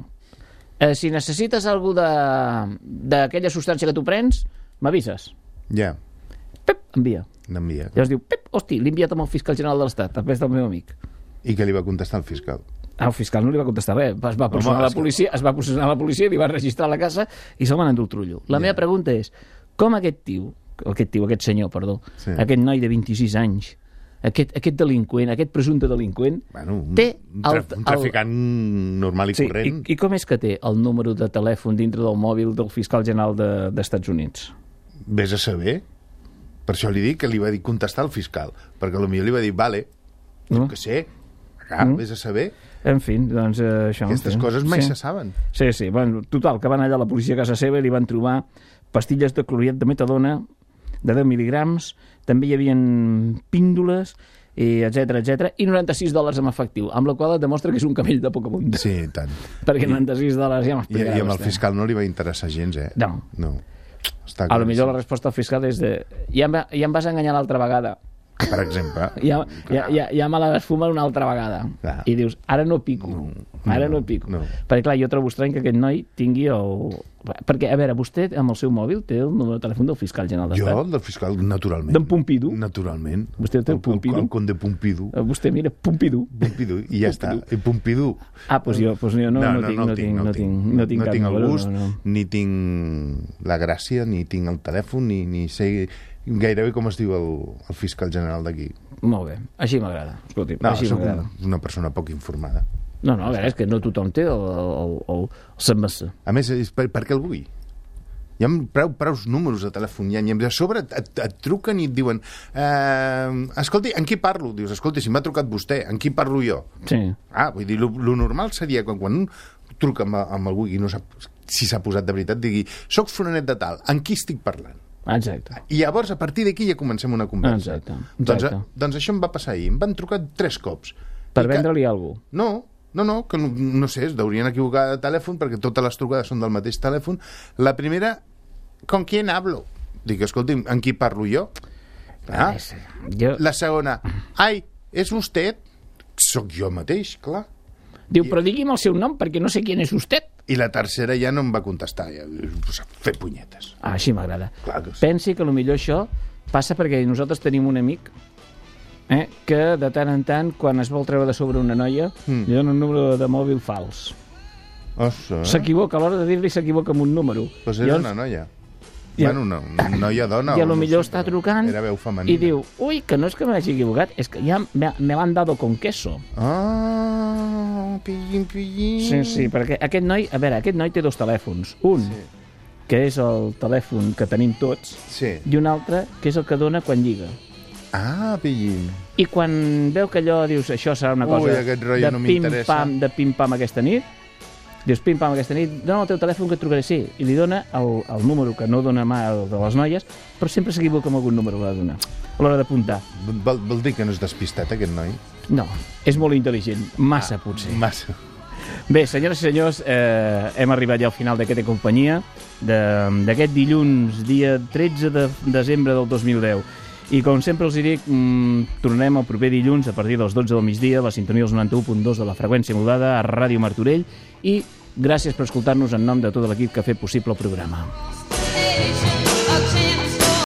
si necessites alguna d'aquella substància que tu prens, m'avises. Ja. Pep, envia. N'envia. Llavors diu, Pep, hosti, l'he enviat amb el fiscal general de l'Estat, a més del meu amic. I què li va contestar el fiscal? El fiscal no li va contestar res, es va personar la policia, li va registrar la casa i se'l van endur el trullo. La meva pregunta és, com aquest senyor, aquest noi de 26 anys, aquest delinqüent, aquest presumpte delinqüent, té... Un traficant normal i corrent. I com és que té el número de telèfon dintre del mòbil del fiscal general d'Estats Units? Vés a saber. Per això li dic que li va dir contestar al fiscal, perquè potser li va dir, vale, jo què sé, vés a saber. En fi, doncs això... Aquestes coses mai se saben. Sí, bueno, total, que van allà a la policia a casa seva i li van trobar pastilles de cloriat de metadona de 10 mil·ligrams, també hi havia píndoles, etc, i $96 en efectiu, amb la qual et demostra que és un camell de poca munta. Sí, tant. Perquè $96 ja m'explicarà. I amb el fiscal no li va interessar gens, No. A lo millor la resposta al fiscal és de... Ja em vas enganyar l'altra vegada. Per exemple. Ja me la vas fumar una altra vegada. I dius, ara no pico. Perquè, clar, jo trobo estrany que aquest noi tingui el... Perquè, a veure, vostè amb el seu mòbil té el número de telèfon del fiscal general d'Estat? Jo, el del fiscal, naturalment. D'en Pompidou? Naturalment. Vostè té el Pompidou? El conde Pompidou. Vostè mira, Pompidou. I ja està. Pompidou. Doncs jo no tinc el gust, ni tinc la gràcia, ni tinc el telèfon, ni sé gairebé com es diu el fiscal general d'aquí. Molt bé, així m'agrada. Escolti, soc una persona poc informada. No, a veure, és que no tothom té el CMS. A més, per què el vull? Hi ha prous números de telèfon, i a sobre et truquen i et diuen escolti, en qui parlo? Dius, escolti, si m'ha trucat vostè, en qui parlo jo? Sí. Vull dir, lo normal seria quan un truca amb algú i no sap si s'ha posat de veritat, digui, soc fulaneta de tal, en qui estic parlant? Exacte. I llavors, a partir d'aquí ja comencem una conversa. Exacte. Doncs això em va passar ahir. Em van trucar 3 cops. Per vendre-li alguna cosa? No, que no sé, es deurien equivocar de telèfon perquè totes les trucades són del mateix telèfon. La primera, ¿con quién hablo? Dic, escolti, en qui parlo jo? La segona, ai, és vostè? Soc jo mateix, clar. Diu, però digui'm el seu nom perquè no sé quién és usted. I la tercera ja no em va contestar, ja, fer punyetes. Així m'agrada. Sí. Pensi que potser això passa perquè nosaltres tenim un amic que de tant en tant, quan es vol treure de sobre una noia, li dona un número de mòbil fals. S'equivoca, a l'hora de dir-li s'equivoca amb un número. Doncs era una noia. Bueno, una noia-dona. I a lo millor està trucant era veu femenina. I diu, ui, que no és que m'hagi equivocat, és que ja me l'han dado con queso. Pillín. Sí, perquè aquest noi té 2 telèfons. Un, que és el telèfon que tenim tots, i un altre, que és el que dona quan lliga. Pillín. I quan veu que allò dius, això serà una cosa aquest rotllo no m'interessa, de pim-pam aquesta nit, Dius, pim-pam, aquesta nit, dona el teu telèfon que et trucaré, sí, i li dona el número que no dona mai el de les noies, però sempre s'equivoca amb algun número que l'ha de donar, a l'hora d'apuntar. Vol dir que no és despistat, aquest noi? No, és molt intel·ligent, massa potser. Massa. Bé, senyores i senyors, hem arribat ja al final d'aquesta companyia, d'aquest dilluns, dia 13 de desembre del 2010. I com sempre els dic, tornem el proper dilluns a partir dels 12 del migdia a la sintonia dels 91.2 de la freqüència modulada a Ràdio Martorell, i gràcies per escoltar-nos en nom de tot l'equip que ha fet possible el programa.